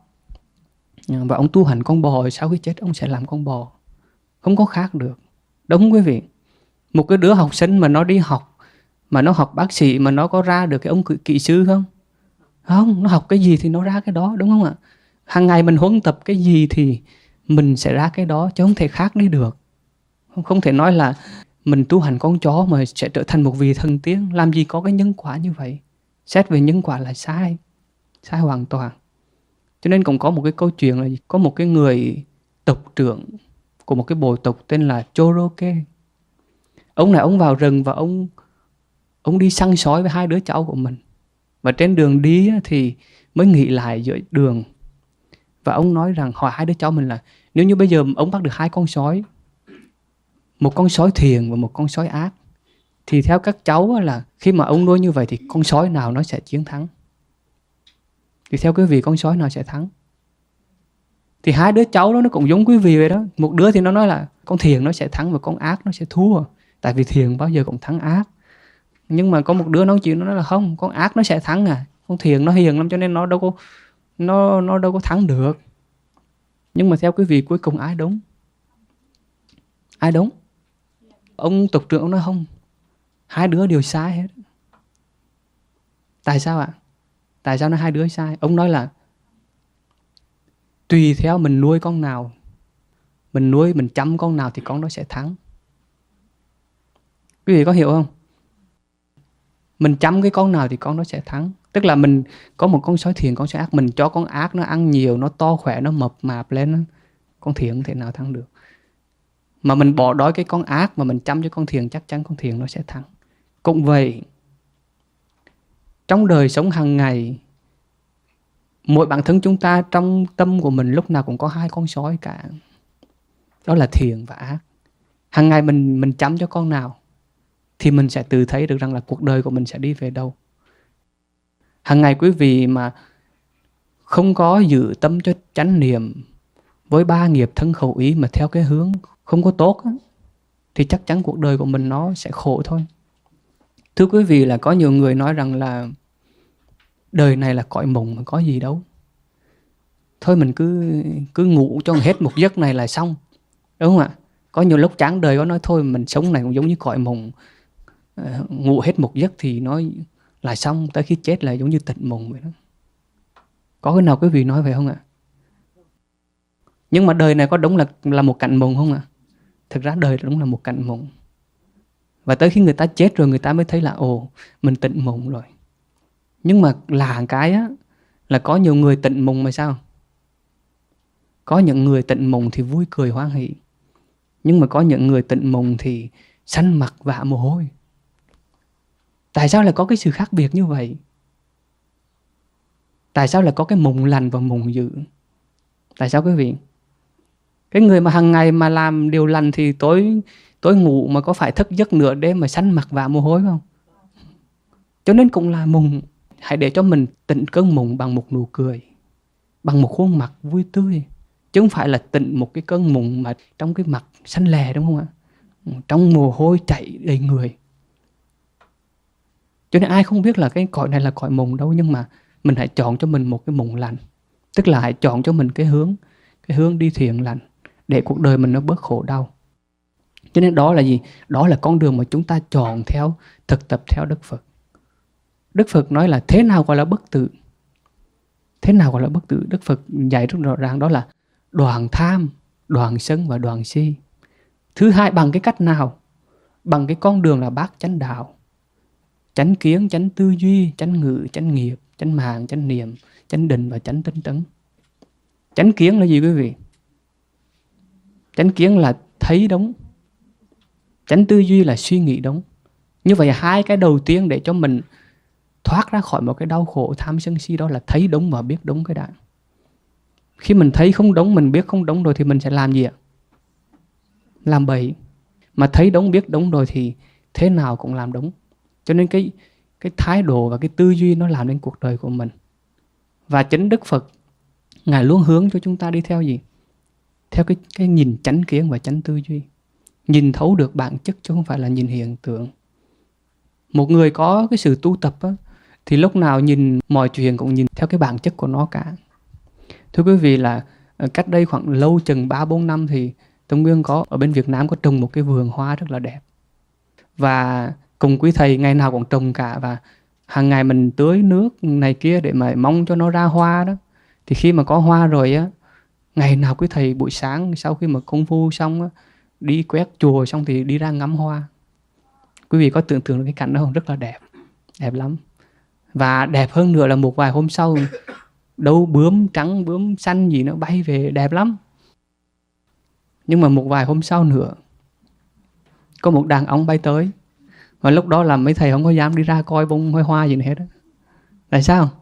Và ông tu hành con bò thì sau khi chết ông sẽ làm con bò. Không có khác được. Đúng quý vị. Một cái đứa học sinh mà nó đi học, mà nó học bác sĩ mà nó có ra được cái ông kỹ sư không? Không, nó học cái gì thì nó ra cái đó, đúng không ạ? Hàng ngày mình huấn tập cái gì thì mình sẽ ra cái đó, chứ không thể khác đi được. Không thể nói là mình tu hành con chó mà sẽ trở thành một vị thần tiên. Làm gì có cái nhân quả như vậy. Xét về nhân quả là sai. Sai hoàn toàn. Cho nên cũng có một cái câu chuyện là có một cái người tộc trưởng của một cái bộ tộc tên là Choroke. Ông này ông vào rừng và ông đi săn sói với hai đứa cháu của mình. Và trên đường đi thì mới nghỉ lại giữa đường. Và ông nói rằng, hỏi hai đứa cháu mình là: nếu như bây giờ ông bắt được hai con sói, một con sói thiện và một con sói ác, thì theo các cháu là khi mà ông nuôi như vậy thì con sói nào nó sẽ chiến thắng? Thì theo quý vị con sói nào sẽ thắng? Thì hai đứa cháu đó nó cũng giống quý vị vậy đó. Một đứa thì nó nói là con thiện nó sẽ thắng và con ác nó sẽ thua, tại vì thiện bao giờ cũng thắng ác. Nhưng mà có một đứa nó chịu, nó nói là không, con ác nó sẽ thắng à, con thiện nó hiền lắm cho nên nó đâu có thắng được. Nhưng mà theo quý vị cuối cùng ai đúng? Ai đúng? Ông tộc trưởng ông nói không, hai đứa đều sai hết. Tại sao ạ? Tại sao nó hai đứa sai? Ông nói là tùy theo mình nuôi con nào, mình chăm con nào thì con đó sẽ thắng. Quý vị có hiểu không? Mình chăm cái con nào thì con nó sẽ thắng. Tức là mình có một con sói thiện, con sói ác, mình cho con ác nó ăn nhiều, nó to khỏe, nó mập mạp lên, con thiện không thể nào thắng được. Mà mình bỏ đói cái con ác mà mình chăm cho con thiện, chắc chắn con thiện nó sẽ thắng. Cũng vậy, trong đời sống hàng ngày, Mỗi bản thân chúng ta trong tâm của mình lúc nào cũng có hai con sói cả. Đó là thiện và ác. Hàng ngày mình chăm cho con nào thì mình sẽ tự thấy được rằng là cuộc đời của mình sẽ đi về đâu. Hàng ngày quý vị mà không có giữ tâm cho chánh niệm với ba nghiệp thân khẩu ý mà theo cái hướng không có tốt á, thì chắc chắn cuộc đời của mình nó sẽ khổ thôi. Thưa quý vị, là có nhiều người nói rằng là đời này là cõi mộng mà có gì đâu. Thôi mình cứ ngủ cho hết một giấc này là xong. Đúng không ạ? Có nhiều lúc chán đời có nói thôi mình sống này cũng giống như cõi mộng. Ngủ hết một giấc thì nói là xong, tới khi chết là giống như tịnh mộng vậy đó. Có cái nào quý vị nói vậy không ạ? Nhưng mà đời này có đúng là một cảnh mộng không ạ? Thực ra đời đúng là một cảnh mộng. Và tới khi người ta chết rồi người ta mới thấy là ồ, mình tịnh mộng rồi. Nhưng mà là cái á, là có nhiều người tịnh mộng mà sao? Có những người tịnh mộng thì vui cười hoan hỷ. Nhưng mà có những người tịnh mộng thì xanh mặt vã mồ hôi. Tại sao lại có cái sự khác biệt như vậy? Tại sao lại có cái mộng lành và mộng dữ? Tại sao quý vị? Cái người mà hàng ngày mà làm điều lành thì tối ngủ mà có phải thức giấc nửa đêm mà xanh mặt vã mồ hôi không? Cho nên cũng là mộng. Hãy để cho mình tịnh cơn mộng bằng một nụ cười, bằng một khuôn mặt vui tươi. Chứ không phải là tịnh một cái cơn mộng mà trong cái mặt xanh lè, đúng không ạ? Trong mồ hôi chảy đầy người. Cho nên ai không biết là cái cõi này là cõi mộng đâu. Nhưng mà mình hãy chọn cho mình một cái mộng lành. Tức là hãy chọn cho mình cái hướng đi thiện lành, để cuộc đời mình nó bớt khổ đau. Cho nên đó là gì? Đó là con đường mà chúng ta chọn theo, thực tập theo Đức Phật. Đức Phật nói là thế nào gọi là bất tử? Thế nào gọi là bất tử? Đức Phật dạy rất rõ ràng, đó là đoạn tham, đoạn sân và đoạn si. Thứ hai, bằng cái cách nào? Bằng cái con đường là bát chánh đạo. Chánh kiến, chánh tư duy, chánh ngữ, chánh nghiệp, chánh mạng, chánh niệm, chánh định và chánh tinh tấn. Chánh kiến là gì quý vị? Chánh kiến là thấy đúng. Chánh tư duy là suy nghĩ đúng. Như vậy hai cái đầu tiên để cho mình thoát ra khỏi một cái đau khổ tham sân si, đó là thấy đúng và biết đúng cái đã. Khi mình thấy không đúng, mình biết không đúng rồi thì mình sẽ làm gì ạ? Làm bậy. Mà thấy đúng, biết đúng rồi thì thế nào cũng làm đúng. Cho nên cái thái độ và cái tư duy nó làm nên cuộc đời của mình. Và chính Đức Phật, Ngài luôn hướng cho chúng ta đi theo gì? Theo cái nhìn chánh kiến và chánh tư duy. Nhìn thấu được bản chất chứ không phải là nhìn hiện tượng. Một người có cái sự tu tập á, thì lúc nào nhìn mọi chuyện cũng nhìn theo cái bản chất của nó cả. Thưa quý vị, là cách đây khoảng lâu chừng 3-4 năm thì Tông Nguyên có ở bên Việt Nam có trồng một cái vườn hoa rất là đẹp. Và cùng quý thầy ngày nào cũng trồng cả, và hàng ngày mình tưới nước này kia để mà mong cho nó ra hoa đó. Thì khi mà có hoa rồi á, ngày nào quý thầy buổi sáng sau khi mà công phu xong á, đi quét chùa xong thì đi ra ngắm hoa. Quý vị có tưởng tượng được cái cảnh đó không? Rất là đẹp. Đẹp lắm. Và đẹp hơn nữa là một vài hôm sau, đâu bướm trắng, bướm xanh gì nó bay về, đẹp lắm. Nhưng mà một vài hôm sau nữa, có một đàn ong bay tới. Và lúc đó là mấy thầy không có dám đi ra coi bông hoa gì nữa hết đó. Tại sao?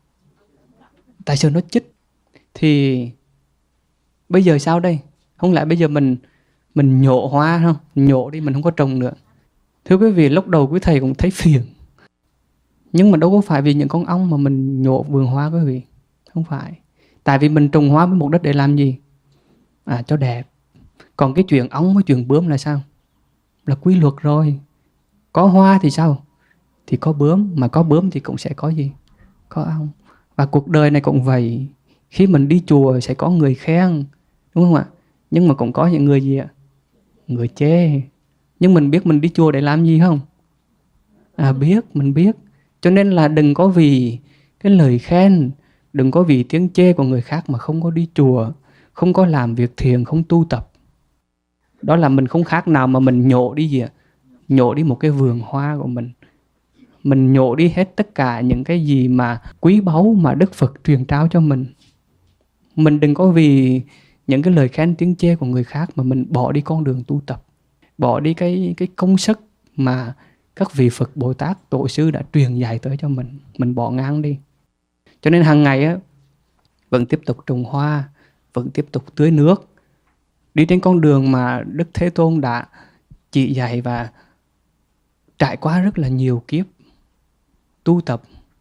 Tại sao nó chích? Thì bây giờ sao đây? Không lẽ bây giờ mình nhổ hoa không? Nhổ đi, mình không có trồng nữa. Thưa quý vị, lúc đầu quý thầy cũng thấy phiền. Nhưng mà đâu có phải vì những con ong mà mình nhổ vườn hoa quý vị. Không phải. Tại vì mình trồng hoa với mục đích để làm gì? Cho đẹp. Còn cái chuyện ong với chuyện bướm là sao? Là quy luật rồi. Có hoa thì sao? Thì có bướm. Mà có bướm thì cũng sẽ có gì? Có ong. Và cuộc đời này cũng vậy. Khi mình đi chùa sẽ có người khen, đúng không ạ? Nhưng mà cũng có những người gì ạ? Người chê. Nhưng mình biết mình đi chùa để làm gì không? Biết, mình biết. Cho nên là đừng có vì cái lời khen, đừng có vì tiếng chê của người khác mà không có đi chùa, không có làm việc thiền, không tu tập. Đó là mình không khác nào mà mình nhổ đi gì ạ? Nhổ đi một cái vườn hoa của mình. Mình nhổ đi hết tất cả những cái gì mà quý báu mà Đức Phật truyền trao cho mình. Mình đừng có vì những cái lời khen tiếng chê của người khác mà mình bỏ đi con đường tu tập. Bỏ đi cái công sức mà các vị Phật Bồ Tát Tổ sư đã truyền dạy tới cho mình bỏ ngang đi. Cho nên hàng ngày á, vẫn tiếp tục trồng hoa, vẫn tiếp tục tưới nước, đi trên con đường mà Đức Thế Tôn đã chỉ dạy và trải qua rất là nhiều kiếp tu tập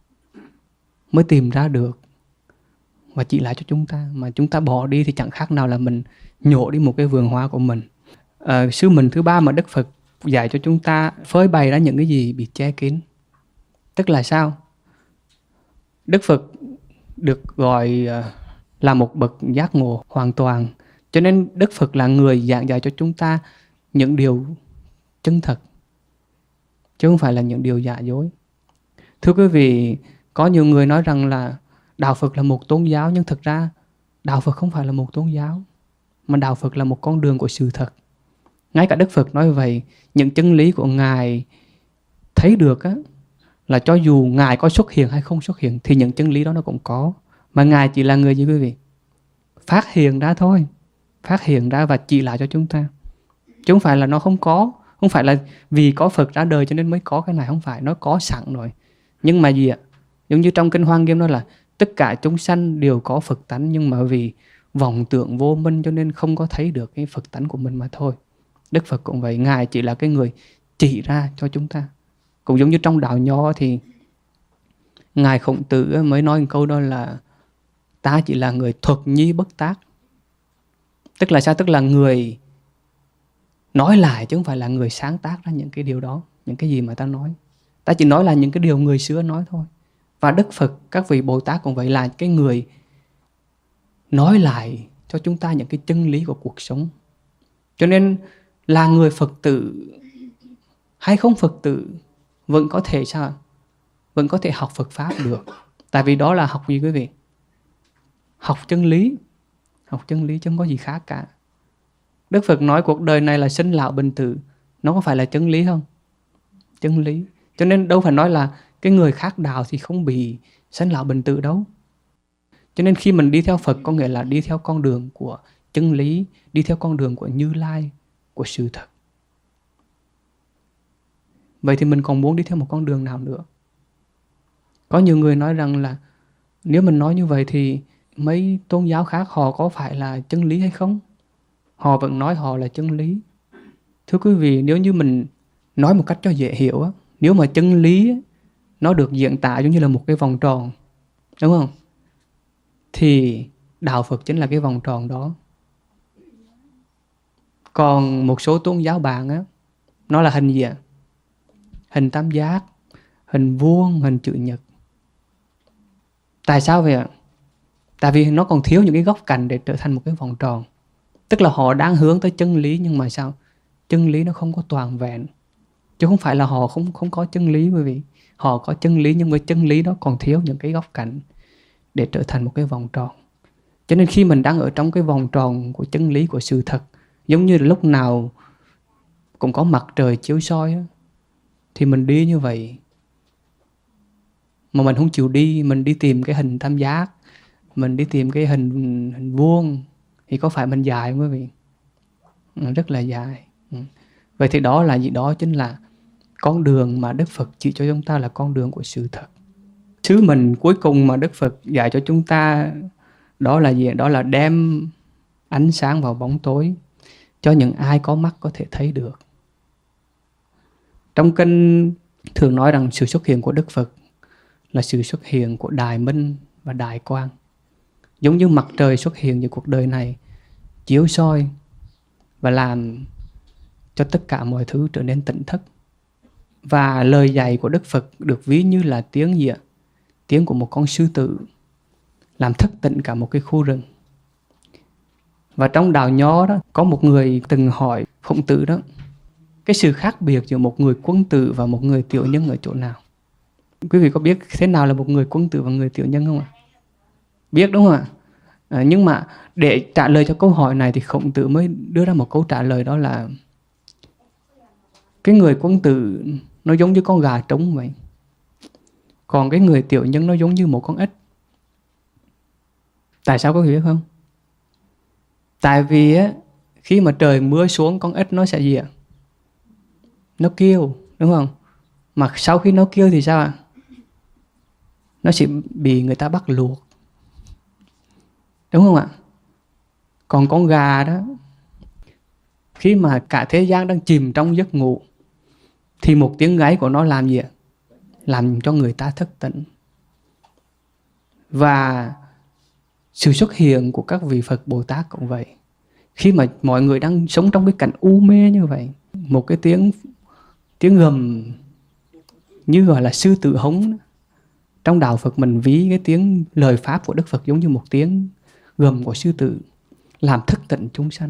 mới tìm ra được và chỉ lại cho chúng ta. Mà chúng ta bỏ đi thì chẳng khác nào là mình nhổ đi một cái vườn hoa của mình. Sứ mệnh thứ ba mà Đức Phật dạy cho chúng ta phơi bày ra những cái gì bị che kín. Tức là sao? Đức Phật được gọi là một bậc giác ngộ hoàn toàn. Cho nên Đức Phật là người giảng dạy cho chúng ta những điều chân thật, chứ không phải là những điều giả dối. Thưa quý vị, có nhiều người nói rằng là Đạo Phật là một tôn giáo, nhưng thực ra Đạo Phật không phải là một tôn giáo, mà Đạo Phật là một con đường của sự thật. Ngay cả Đức Phật nói vậy, những chân lý của Ngài thấy được á, là cho dù Ngài có xuất hiện hay không xuất hiện thì những chân lý đó nó cũng có. Mà Ngài chỉ là người gì quý vị? Phát hiện ra thôi. Phát hiện ra và chỉ lại cho chúng ta. Chứ không phải là nó không có. Không phải là vì có Phật ra đời cho nên mới có cái này. Không phải, nó có sẵn rồi. Nhưng mà gì ạ? Giống như trong Kinh Hoa Nghiêm nói là tất cả chúng sanh đều có Phật tánh, nhưng mà vì vọng tưởng vô minh cho nên không có thấy được cái Phật tánh của mình mà thôi. Đức Phật cũng vậy. Ngài chỉ là cái người chỉ ra cho chúng ta. Cũng giống như trong đạo Nho thì Ngài Khổng Tử mới nói một câu đó là ta chỉ là người thuật nhi bất tác. Tức là sao? Tức là người nói lại chứ không phải là người sáng tác ra những cái điều đó, những cái gì mà ta nói. Ta chỉ nói là những cái điều người xưa nói thôi. Và Đức Phật, các vị Bồ Tát cũng vậy, là cái người nói lại cho chúng ta những cái chân lý của cuộc sống. Cho nên là người Phật tử hay không Phật tử vẫn có thể sao? Vẫn có thể học Phật Pháp được. Tại vì đó là học gì quý vị? Học chân lý. Học chân lý chứ không có gì khác cả. Đức Phật nói cuộc đời này là sinh lão bệnh tử. Nó có phải là chân lý không? Chân lý. Cho nên đâu phải nói là cái người khác đạo thì không bị sinh lão bệnh tử đâu. Cho nên khi mình đi theo Phật có nghĩa là đi theo con đường của chân lý, đi theo con đường của Như Lai, của sự thật. Vậy thì mình còn muốn đi theo một con đường nào nữa? Có nhiều người nói rằng là nếu mình nói như vậy thì mấy tôn giáo khác họ có phải là chân lý hay không? Họ vẫn nói họ là chân lý. Thưa quý vị, nếu như mình nói một cách cho dễ hiểu á, nếu mà chân lý nó được diễn tả giống như là một cái vòng tròn, đúng không? Thì Đạo Phật chính là cái vòng tròn đó. Còn một số tôn giáo bạn á, nó là hình gì ạ? Hình tam giác, hình vuông, hình chữ nhật. Tại sao vậy ạ? Tại vì nó còn thiếu những cái góc cạnh để trở thành một cái vòng tròn. Tức là họ đang hướng tới chân lý, nhưng mà sao? Chân lý nó không có toàn vẹn. Chứ không phải là họ không có chân lý quý vị. Họ có chân lý nhưng mà chân lý đó còn thiếu những cái góc cạnh để trở thành một cái vòng tròn. Cho nên khi mình đang ở trong cái vòng tròn của chân lý, của sự thật, giống như là lúc nào cũng có mặt trời chiếu soi á, thì mình đi như vậy mà mình không chịu đi, mình đi tìm cái hình tam giác, mình đi tìm cái hình vuông, thì có phải mình dài không quý vị? Rất là dài. Vậy thì đó là gì? Đó chính là con đường mà Đức Phật chỉ cho chúng ta là con đường của sự thật. Sứ mệnh cuối cùng mà Đức Phật dạy cho chúng ta đó là gì? Đó là đem ánh sáng vào bóng tối cho những ai có mắt có thể thấy được. Trong kinh thường nói rằng sự xuất hiện của Đức Phật là sự xuất hiện của Đại Minh và Đại Quang. Giống như mặt trời xuất hiện giữa cuộc đời này, chiếu soi và làm cho tất cả mọi thứ trở nên tỉnh thức. Và lời dạy của Đức Phật được ví như là tiếng gì ạ? Tiếng của một con sư tử làm thức tỉnh cả một cái khu rừng. Và trong đạo Nho đó, có một người từng hỏi Khổng Tử đó, cái sự khác biệt giữa một người quân tử và một người tiểu nhân ở chỗ nào? Quý vị có biết thế nào là một người quân tử và người tiểu nhân không ạ? Biết đúng không ạ? Nhưng mà để trả lời cho câu hỏi này thì Khổng Tử mới đưa ra một câu trả lời, đó là cái người quân tử nó giống như con gà trống vậy. Còn cái người tiểu nhân nó giống như một con ếch. Tại sao có hiểu không? Tại vì á, khi mà trời mưa xuống, con ếch nó sẽ gì ạ? Nó kêu, đúng không? Mà sau khi nó kêu thì sao ạ? Nó sẽ bị người ta bắt luộc. Đúng không ạ? Còn con gà đó, khi mà cả thế gian đang chìm trong giấc ngủ, thì một tiếng gáy của nó làm gì ạ? Làm cho người ta thức tỉnh. Và sự xuất hiện của các vị Phật Bồ Tát cũng vậy. Khi mà mọi người đang sống trong cái cảnh u mê như vậy, một cái tiếng gầm như gọi là sư tử hống. Trong đạo Phật mình ví cái tiếng lời pháp của Đức Phật giống như một tiếng gầm của sư tử, làm thức tỉnh chúng sanh.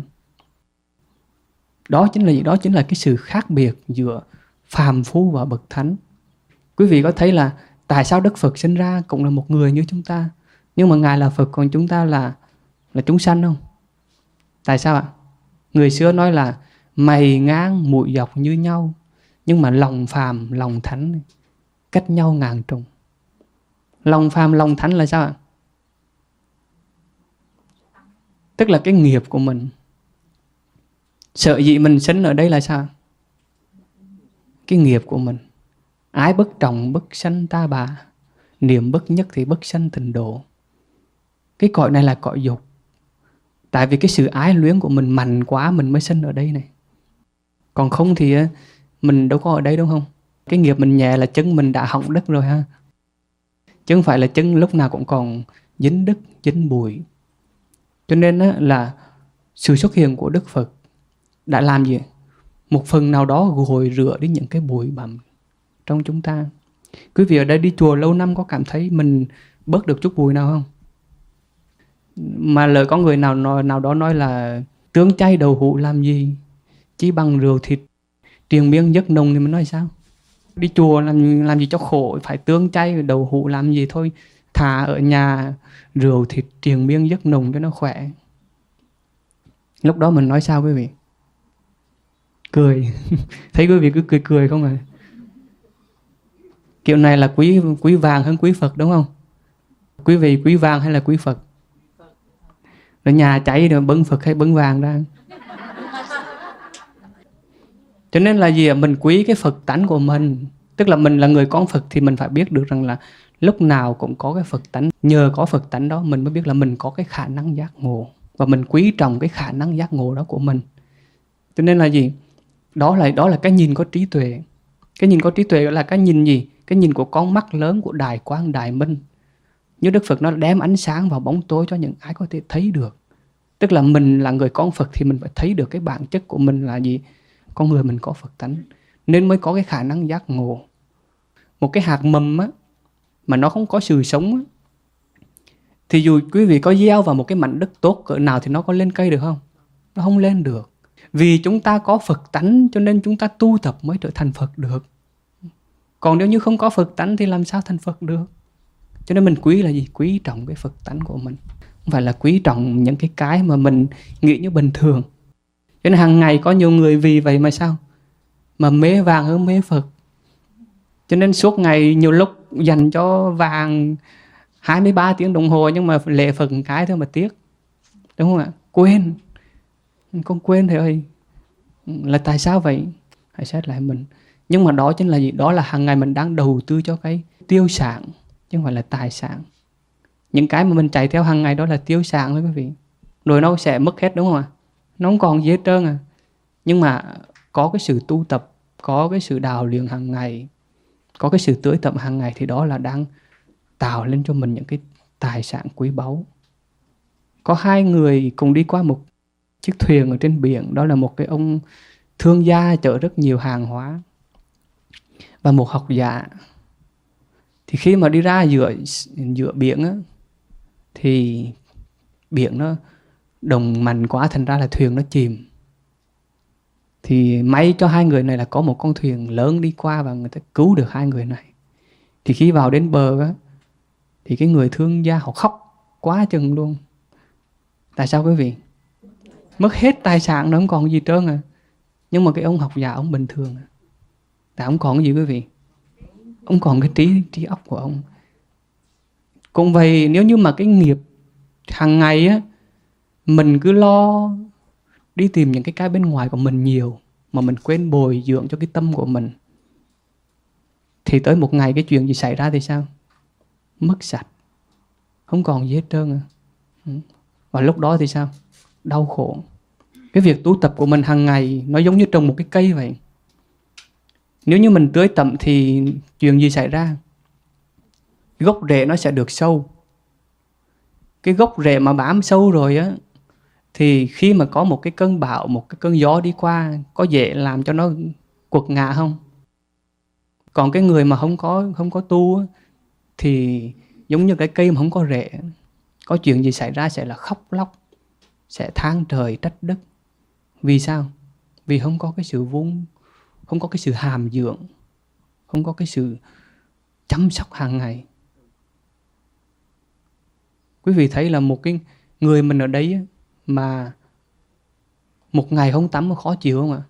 Đó chính là gì? Đó chính là cái sự khác biệt giữa phàm phu và bậc thánh. Quý vị có thấy là tại sao Đức Phật sinh ra cũng là một người như chúng ta, nhưng mà Ngài là Phật còn chúng ta là chúng sanh không? Tại sao ạ? Người xưa nói là mày ngang mũi dọc như nhau, nhưng mà lòng phàm lòng thánh cách nhau ngàn trùng. Lòng phàm lòng thánh là sao ạ? Tức là cái nghiệp của mình. Sợ dĩ mình sinh ở đây là sao? Cái nghiệp của mình. Ái bất trọng bất sanh ta bà, niệm bất nhất thì bất sanh tịnh độ. Cái cõi này là cõi dục. Tại vì cái sự ái luyến của mình mạnh quá mình mới sinh ở đây này. Còn không thì mình đâu có ở đây đúng không? Cái nghiệp mình nhẹ là chân mình đã hỏng đất rồi ha. Chứ không phải là chân lúc nào cũng còn dính đất, dính bụi. Cho nên là sự xuất hiện của Đức Phật đã làm gì? Một phần nào đó gội rửa đi những cái bụi bặm trong chúng ta. Quý vị ở đây đi chùa lâu năm có cảm thấy mình bớt được chút bụi nào không? Mà lời có người nào đó nói là tướng chay đầu hũ làm gì, chỉ bằng rượu thịt triền miên giấc nồng, thì mình nói sao? Đi chùa làm gì cho khổ, phải tướng chay đầu hũ làm gì thôi, thà ở nhà rượu thịt triền miên giấc nồng cho nó khỏe. Lúc đó mình nói sao quý vị? Cười. Thấy quý vị cứ cười không à? Kiểu này là quý vàng hơn quý Phật đúng không? Quý vị quý vàng hay là quý Phật? Rồi nhà cháy rồi bưng Phật hay bưng vàng ra? Cho nên là gì? Mình quý cái Phật tánh của mình. Tức là mình là người con Phật thì mình phải biết được rằng là lúc nào cũng có cái Phật tánh. Nhờ có Phật tánh đó mình mới biết là mình có cái khả năng giác ngộ. Và mình quý trọng cái khả năng giác ngộ đó của mình. Cho nên là gì? Đó là cái nhìn có trí tuệ. Cái nhìn có trí tuệ là cái nhìn gì? Cái nhìn của con mắt lớn của Đại Quang Đại Minh. Như Đức Phật nó đem ánh sáng vào bóng tối cho những ai có thể thấy được. Tức là mình là người con Phật thì mình phải thấy được cái bản chất của mình là gì? Con người mình có Phật tánh nên mới có cái khả năng giác ngộ. Một cái hạt mầm á, mà nó không có sự sống á, thì dù quý vị có gieo vào một cái mảnh đất tốt cỡ nào thì nó có lên cây được không? Nó không lên được. Vì chúng ta có Phật tánh cho nên chúng ta tu tập mới trở thành Phật được. Còn nếu như không có Phật tánh thì làm sao thành Phật được? Cho nên mình quý là gì? Quý trọng cái Phật tánh của mình. Không phải là quý trọng những cái mà mình nghĩ như bình thường. Cho nên hàng ngày có nhiều người vì vậy mà sao? Mà mê vàng hơn mê Phật. Cho nên suốt ngày nhiều lúc dành cho vàng 23 tiếng đồng hồ nhưng mà lễ Phật một cái thôi mà tiếc. Đúng không ạ? Quên. Con quên thầy ơi. Là tại sao vậy? Hãy xét lại mình. Nhưng mà đó chính là gì? Đó là hàng ngày mình đang đầu tư cho cái tiêu sản, chứ không phải là tài sản. Những cái mà mình chạy theo hàng ngày đó là tiêu sản thôi quý vị. Rồi nó sẽ mất hết đúng không ạ? Nó không còn gì hết trơn à. Nhưng mà có cái sự tu tập, có cái sự đào luyện hàng ngày, có cái sự tưới tẩm hàng ngày thì đó là đang tạo lên cho mình những cái tài sản quý báu. Có hai người cùng đi qua một chiếc thuyền ở trên biển. Đó là một cái ông thương gia chở rất nhiều hàng hóa và một học giả. Thì khi mà đi ra giữa biển á, thì biển nó đồng mạnh quá thành ra là thuyền nó chìm. Thì may cho hai người này là có một con thuyền lớn đi qua và người ta cứu được hai người này. Thì khi vào đến bờ á, thì cái người thương gia họ khóc quá chừng luôn. Tại sao quý vị? Mất hết tài sản nó không còn gì trơn à. Nhưng mà cái ông học giả ông bình thường à. Tại ông còn cái gì quý vị? Ông còn cái trí óc của ông. Cũng vậy, nếu như mà cái nghiệp hàng ngày á, mình cứ lo đi tìm những cái bên ngoài của mình nhiều, mà mình quên bồi dưỡng cho cái tâm của mình, thì tới một ngày cái chuyện gì xảy ra thì sao? Mất sạch. Không còn gì hết trơn à. Và lúc đó thì sao? Đau khổ. Cái việc tu tập của mình hàng ngày nó giống như trồng một cái cây vậy. Nếu như mình tưới tẩm thì chuyện gì xảy ra? Gốc rễ nó sẽ được sâu. Cái gốc rễ mà bám sâu rồi á, thì khi mà có một cái cơn bão, một cái cơn gió đi qua, có dễ làm cho nó quật ngã không? Còn cái người mà không có tu á, thì giống như cái cây mà không có rễ, có chuyện gì xảy ra sẽ là khóc lóc, sẽ than trời trách đất. Vì sao? Vì không có cái sự vun, không có cái sự hàm dưỡng, không có cái sự chăm sóc hàng ngày. Quý vị thấy là một cái người mình ở đấy mà một ngày không tắm nó khó chịu không ạ?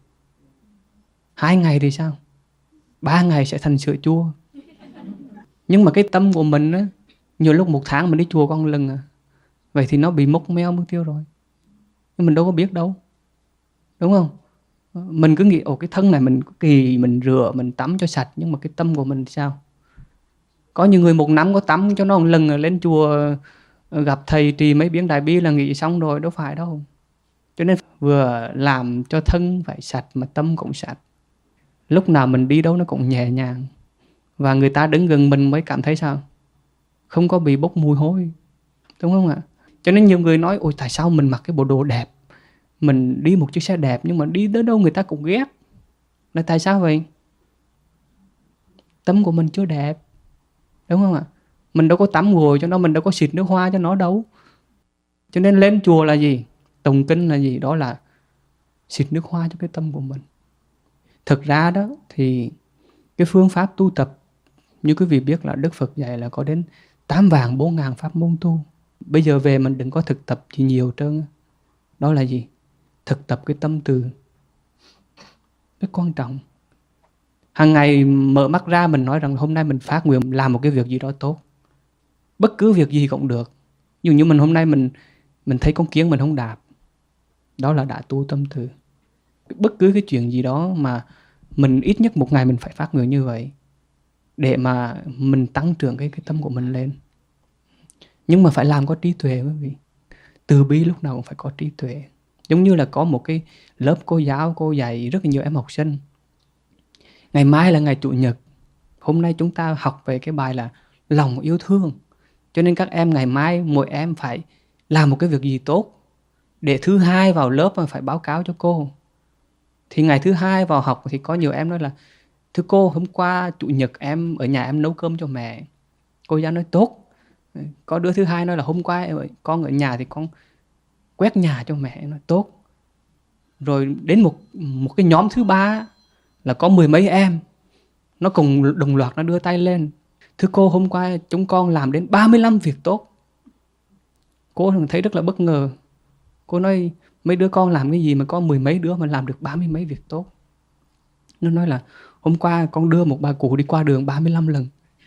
2 ngày thì sao? 3 ngày sẽ thành sữa chua. Nhưng mà cái tâm của mình á, nhiều lúc 1 tháng mình đi chùa con lần à. Vậy thì nó bị mốc meo mất tiêu rồi. Nhưng mình đâu có biết đâu. Đúng không? Mình cứ nghĩ cái thân này mình kỳ mình rửa, mình tắm cho sạch, nhưng mà cái tâm của mình thì sao? Có nhiều người 1 năm có tắm cho nó một lần lên chùa gặp thầy trì mấy biến đại bi là nghĩ xong rồi, đâu phải đâu. Cho nên vừa làm cho thân phải sạch mà tâm cũng sạch. Lúc nào mình đi đâu nó cũng nhẹ nhàng. Và người ta đứng gần mình mới cảm thấy sao? Không có bị bốc mùi hôi. Đúng không ạ? Cho nên nhiều người nói, ôi tại sao mình mặc cái bộ đồ đẹp, mình đi một chiếc xe đẹp, nhưng mà đi tới đâu người ta cũng ghét. Là tại sao vậy? Tâm của mình chưa đẹp. Đúng không ạ? Mình đâu có tắm gội cho nó, mình đâu có xịt nước hoa cho nó đâu. Cho nên lên chùa là gì? Tụng kinh là gì? Đó là xịt nước hoa cho cái tâm của mình. Thực ra đó thì cái phương pháp tu tập, như quý vị biết là Đức Phật dạy là có đến 8 vạn 4 ngàn pháp môn tu. Bây giờ về mình đừng có thực tập gì nhiều trơn. Đó là gì? Thực tập cái tâm từ. Rất quan trọng. Hàng ngày mở mắt ra mình nói rằng hôm nay mình phát nguyện làm một cái việc gì đó tốt. Bất cứ việc gì cũng được. Ví dụ như mình hôm nay mình thấy con kiến mình không đạp. Đó là đã tu tâm từ. Bất cứ cái chuyện gì đó mà mình ít nhất 1 ngày mình phải phát nguyện như vậy, để mà mình tăng trưởng cái tâm của mình lên. Nhưng mà phải làm có trí tuệ quý vị. Từ bi lúc nào cũng phải có trí tuệ. Giống như là có một cái lớp cô giáo, cô dạy rất là nhiều em học sinh. Ngày mai là ngày Chủ nhật. Hôm nay chúng ta học về cái bài là lòng yêu thương. Cho nên các em ngày mai mỗi em phải làm một cái việc gì tốt, để thứ Hai vào lớp mà phải báo cáo cho cô. Thì ngày thứ Hai vào học thì có nhiều em nói là thưa cô, hôm qua Chủ nhật em ở nhà em nấu cơm cho mẹ. Cô giáo nói tốt. Có đứa thứ Hai nói là hôm qua con ở nhà thì con quét nhà cho mẹ. Nói tốt. Rồi đến một cái nhóm thứ 3 là có 10 mấy em, nó cùng đồng loạt nó đưa tay lên. Thưa cô, hôm qua chúng con làm đến 35 việc tốt. Cô thấy rất là bất ngờ. Cô nói mấy đứa con làm cái gì mà có 10 mấy đứa mà làm được 30 mấy việc tốt. Nó nói là hôm qua con đưa một bà cụ đi qua đường 35 lần.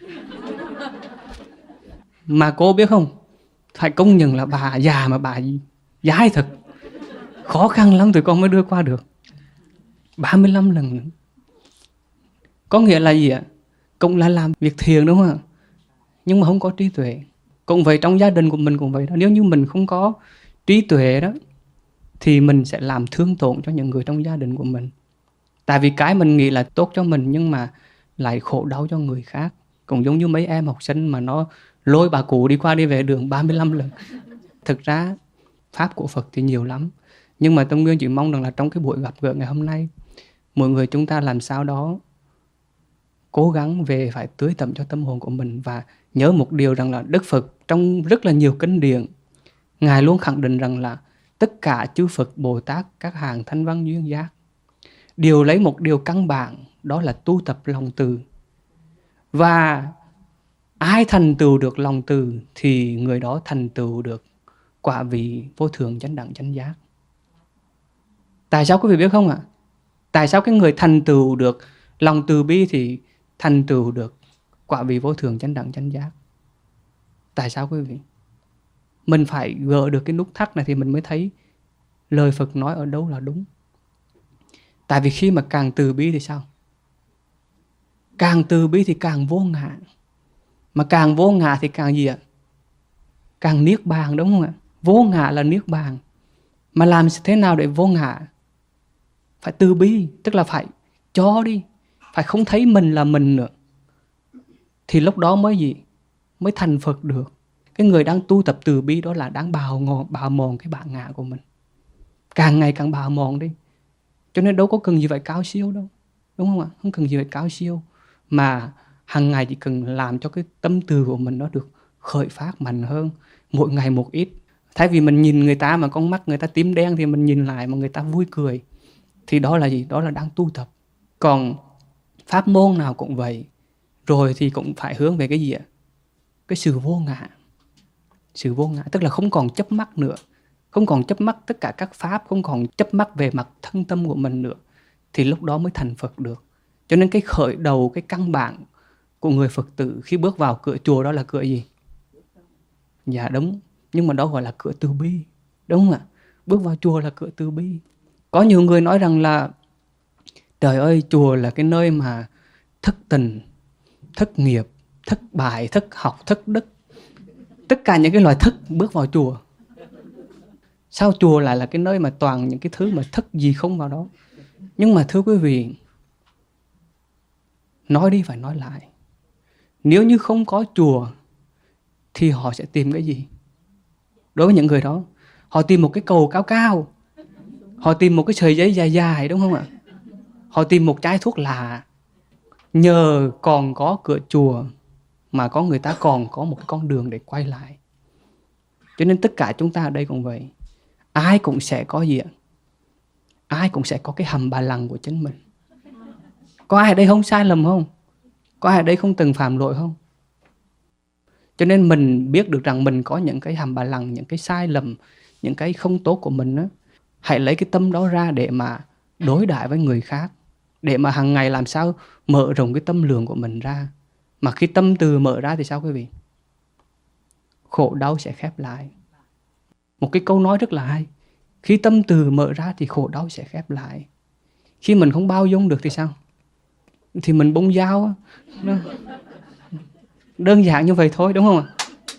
Mà cô biết không, phải công nhận là bà già mà bà dai thật. Khó khăn lắm tụi con mới đưa qua được 35 lần. Có nghĩa là gì ạ? Cũng là làm việc thiện đúng không ạ? Nhưng mà không có trí tuệ. Cũng vậy, trong gia đình của mình cũng vậy đó. Nếu như mình không có trí tuệ đó, thì mình sẽ làm thương tổn cho những người trong gia đình của mình. Tại vì cái mình nghĩ là tốt cho mình nhưng mà lại khổ đau cho người khác. Cũng giống như mấy em học sinh mà nó lôi bà cụ đi qua đi về đường 35 lần. Thực ra pháp của Phật thì nhiều lắm. Nhưng mà Tâm Nguyên chỉ mong rằng là trong cái buổi gặp gỡ ngày hôm nay, mọi người chúng ta làm sao đó cố gắng về phải tưới tẩm cho tâm hồn của mình. Và nhớ một điều rằng là Đức Phật trong rất là nhiều kinh điển, Ngài luôn khẳng định rằng là tất cả chư Phật Bồ Tát các hàng thanh văn duyên giác đều lấy một điều căn bản, đó là tu tập lòng từ. Và ai thành tựu được lòng từ thì người đó thành tựu được quả vị vô thượng chánh đẳng chánh giác. Tại sao quý vị biết không ạ? Tại sao cái người thành tựu được lòng từ bi thì thành tựu được quả vị vô thượng chánh đẳng chánh giác? Tại sao quý vị? Mình phải gỡ được cái nút thắt này thì mình mới thấy lời Phật nói ở đâu là đúng. Tại vì khi mà càng từ bi thì sao? Càng từ bi thì càng vô ngã. Mà càng vô ngã thì càng gì ạ? Càng niết bàn đúng không ạ? Vô ngã là niết bàn. Mà làm thế nào để vô ngã? Phải từ bi, tức là phải cho đi, phải không thấy mình là mình nữa. Thì lúc đó mới gì? Mới thành Phật được. Cái người đang tu tập từ bi đó là đang bào mòn cái bản ngã của mình. Càng ngày càng bào mòn đi. Cho nên đâu có cần gì phải cao siêu đâu. Đúng không ạ? Không cần gì phải cao siêu. Mà hàng ngày chỉ cần làm cho cái tâm từ của mình nó được khởi phát mạnh hơn. Mỗi ngày một ít. Thay vì mình nhìn người ta mà con mắt người ta tím đen thì mình nhìn lại mà người ta vui cười. Thì đó là gì? Đó là đang tu tập. Còn pháp môn nào cũng vậy. Rồi thì cũng phải hướng về cái gì ạ? Cái sự vô ngã. Sự vô ngã tức là không còn chấp mắc nữa. Không còn chấp mắc tất cả các pháp. Không còn chấp mắc về mặt thân tâm của mình nữa. Thì lúc đó mới thành Phật được. Cho nên cái khởi đầu, cái căn bản của người Phật tử khi bước vào cửa chùa đó là cửa gì? Dạ đúng. Nhưng mà đó gọi là cửa từ bi. Đúng không ạ? Bước vào chùa là cửa từ bi. Có nhiều người nói rằng là trời ơi, chùa là cái nơi mà thất tình, thất nghiệp, thất bại, thất học, thất đức. Tất cả những cái loại thất bước vào chùa. Sao chùa lại là cái nơi mà toàn những cái thứ mà thất gì không vào đó? Nhưng mà thưa quý vị, nói đi phải nói lại. Nếu như không có chùa thì họ sẽ tìm cái gì? Đối với những người đó, họ tìm một cái cầu cao cao. Họ tìm một cái sợi dây dài dài, đúng không ạ? Họ tìm một chai thuốc lạ. Nhờ còn có cửa chùa mà có người ta còn có một cái con đường để quay lại. Cho nên tất cả chúng ta ở đây cũng vậy. Ai cũng sẽ có gì ạ? Ai cũng sẽ có cái hầm bà lằng của chính mình. Có ai ở đây không sai lầm không? Có ai ở đây không từng phạm lỗi không? Cho nên mình biết được rằng mình có những cái hầm bà lằng, những cái sai lầm, những cái không tốt của mình đó. Hãy lấy cái tâm đó ra để mà đối đãi với người khác. Để mà hàng ngày làm sao mở rộng cái tâm lượng của mình ra. Mà khi tâm từ mở ra thì sao quý vị? Khổ đau sẽ khép lại. Một cái câu nói rất là hay. Khi tâm từ mở ra thì khổ đau sẽ khép lại. Khi mình không bao dung được thì sao? Thì mình bung dao. Đơn giản như vậy thôi, đúng không ạ?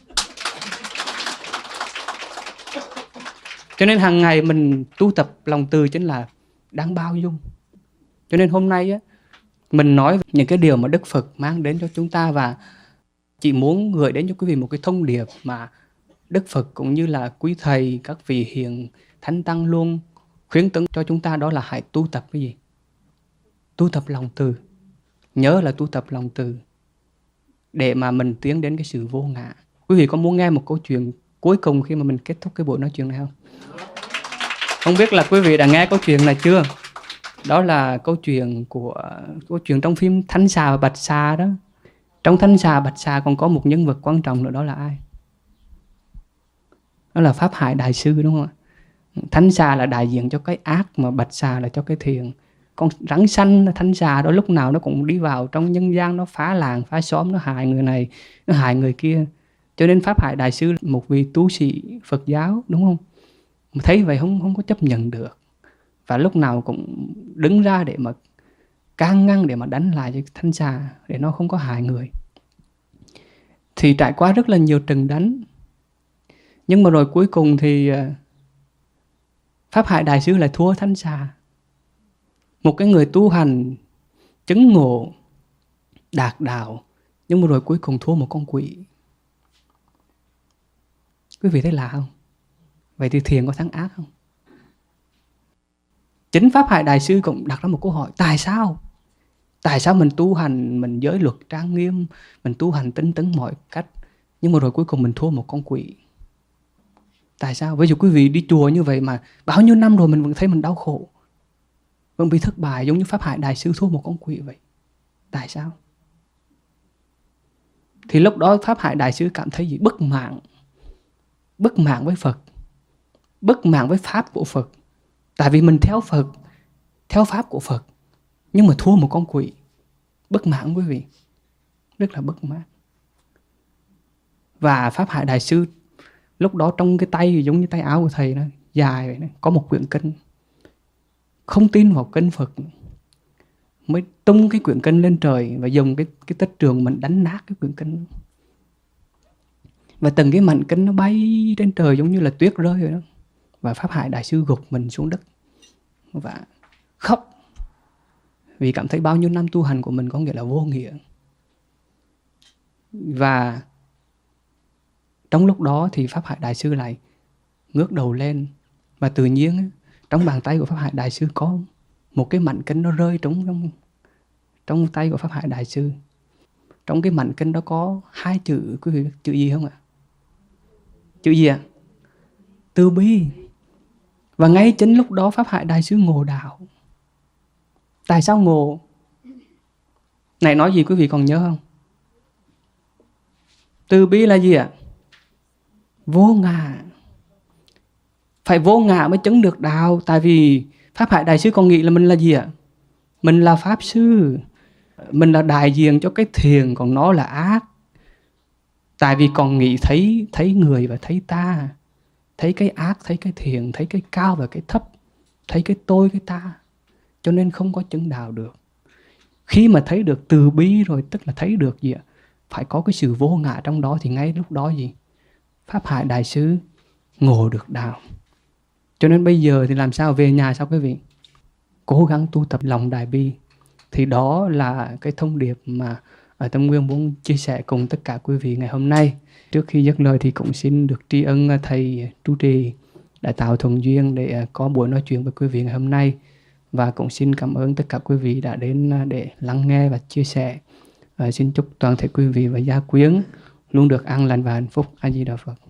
Cho nên hàng ngày mình tu tập lòng từ chính là đang bao dung. Cho nên hôm nay á, mình nói những cái điều mà Đức Phật mang đến cho chúng ta, và chỉ muốn gửi đến cho quý vị một cái thông điệp mà Đức Phật cũng như là quý thầy, các vị hiền thánh tăng luôn khuyến tấn cho chúng ta, đó là hãy tu tập cái gì? Tu tập lòng từ. Nhớ là tu tập lòng từ để mà mình tiến đến cái sự vô ngã. Quý vị có muốn nghe một câu chuyện cuối cùng khi mà mình kết thúc cái buổi nói chuyện này không? Không biết là quý vị đã nghe câu chuyện này chưa? Đó là câu chuyện trong phim Thanh Xà và Bạch Xà đó. Trong Thanh Xà Bạch Xà còn có một nhân vật quan trọng nữa, đó là ai? Đó là Pháp Hải Đại Sư, đúng không ạ? Thanh Xà là đại diện cho cái ác, mà Bạch Xà là cho cái thiện. Con rắn xanh Thanh Xà đó lúc nào nó cũng đi vào trong nhân gian, nó phá làng phá xóm, nó hại người này, nó hại người kia. Cho nên Pháp Hải Đại Sư một vị tu sĩ Phật giáo, đúng không? Mà thấy vậy không có chấp nhận được, và lúc nào cũng đứng ra để mà can ngăn, để mà đánh lại cho Thanh Xà, để nó không có hại người. Thì trải qua rất là nhiều trận đánh, nhưng mà rồi cuối cùng thì Pháp Hải Đại Sư lại thua Thanh Xà. Một cái người tu hành chứng ngộ đạt đạo, nhưng mà rồi cuối cùng thua một con quỷ. Quý vị thấy lạ không? Vậy thì thiện có thắng ác không? Chính Pháp Hải Đại Sư cũng đặt ra một câu hỏi: tại sao? Tại sao mình tu hành, mình giới luật trang nghiêm, mình tu hành tinh tấn mọi cách, nhưng mà rồi cuối cùng mình thua một con quỷ? Tại sao? Ví dụ quý vị đi chùa như vậy mà bao nhiêu năm rồi mình vẫn thấy mình đau khổ, vẫn bị thất bại, giống như Pháp Hải Đại Sư thua một con quỷ vậy. Tại sao? Thì lúc đó Pháp Hải Đại Sư cảm thấy gì? Bất mãn. Bất mãn với Phật, bất mãn với Pháp của Phật. Tại vì mình theo Phật, theo Pháp của Phật, nhưng mà thua một con quỷ. Bất mãn quý vị, rất là bất mãn. Và Pháp Hải Đại Sư lúc đó trong cái tay giống như tay áo của thầy đó, dài vậy đó, có một quyển kinh. Không tin vào kinh Phật, mới tung cái quyển kinh lên trời và dùng cái tất trường mình đánh nát cái quyển kinh. Và từng cái mảnh kinh nó bay trên trời giống như là tuyết rơi rồi đó. Và Pháp Hải Đại Sư gục mình xuống đất và khóc, vì cảm thấy bao nhiêu năm tu hành của mình có nghĩa là vô nghĩa. Và trong lúc đó thì Pháp Hải Đại Sư lại ngước đầu lên, và tự nhiên trong bàn tay của Pháp Hải Đại Sư có một cái mảnh kinh nó rơi trong tay của Pháp Hải Đại Sư. Trong cái mảnh kinh đó có 2 chữ, quý vị biết chữ gì không ạ? Chữ gì ạ? Từ bi. Và ngay chính lúc đó Pháp Hải Đại Sư ngộ đạo. Tại sao ngộ? Này nói gì quý vị còn nhớ không? Từ bi là gì ạ? Vô ngã. Phải vô ngã mới chứng được đạo. Tại vì Pháp Hải Đại Sư còn nghĩ là mình là gì ạ? Mình là Pháp Sư, mình là đại diện cho cái thiện, còn nó là ác. Tại vì còn nghĩ thấy người và thấy ta, thấy cái ác, thấy cái thiện, thấy cái cao và cái thấp, thấy cái tôi, cái ta, cho nên không có chứng đạo được. Khi mà thấy được từ bi rồi, tức là thấy được gì ạ? Phải có cái sự vô ngã trong đó, thì ngay lúc đó gì? Pháp Hải Đại Sư ngộ được đạo. Cho nên bây giờ thì làm sao về nhà sao quý vị? Cố gắng tu tập lòng đại bi. Thì đó là cái thông điệp mà Tâm Nguyên muốn chia sẻ cùng tất cả quý vị ngày hôm nay. Trước khi dứt lời thì cũng xin được tri ân thầy trụ trì đã tạo thuận duyên để có buổi nói chuyện với quý vị ngày hôm nay. Và cũng xin cảm ơn tất cả quý vị đã đến để lắng nghe và chia sẻ. Xin chúc toàn thể quý vị và gia quyến luôn được an lành và hạnh phúc. A Di Đà Phật.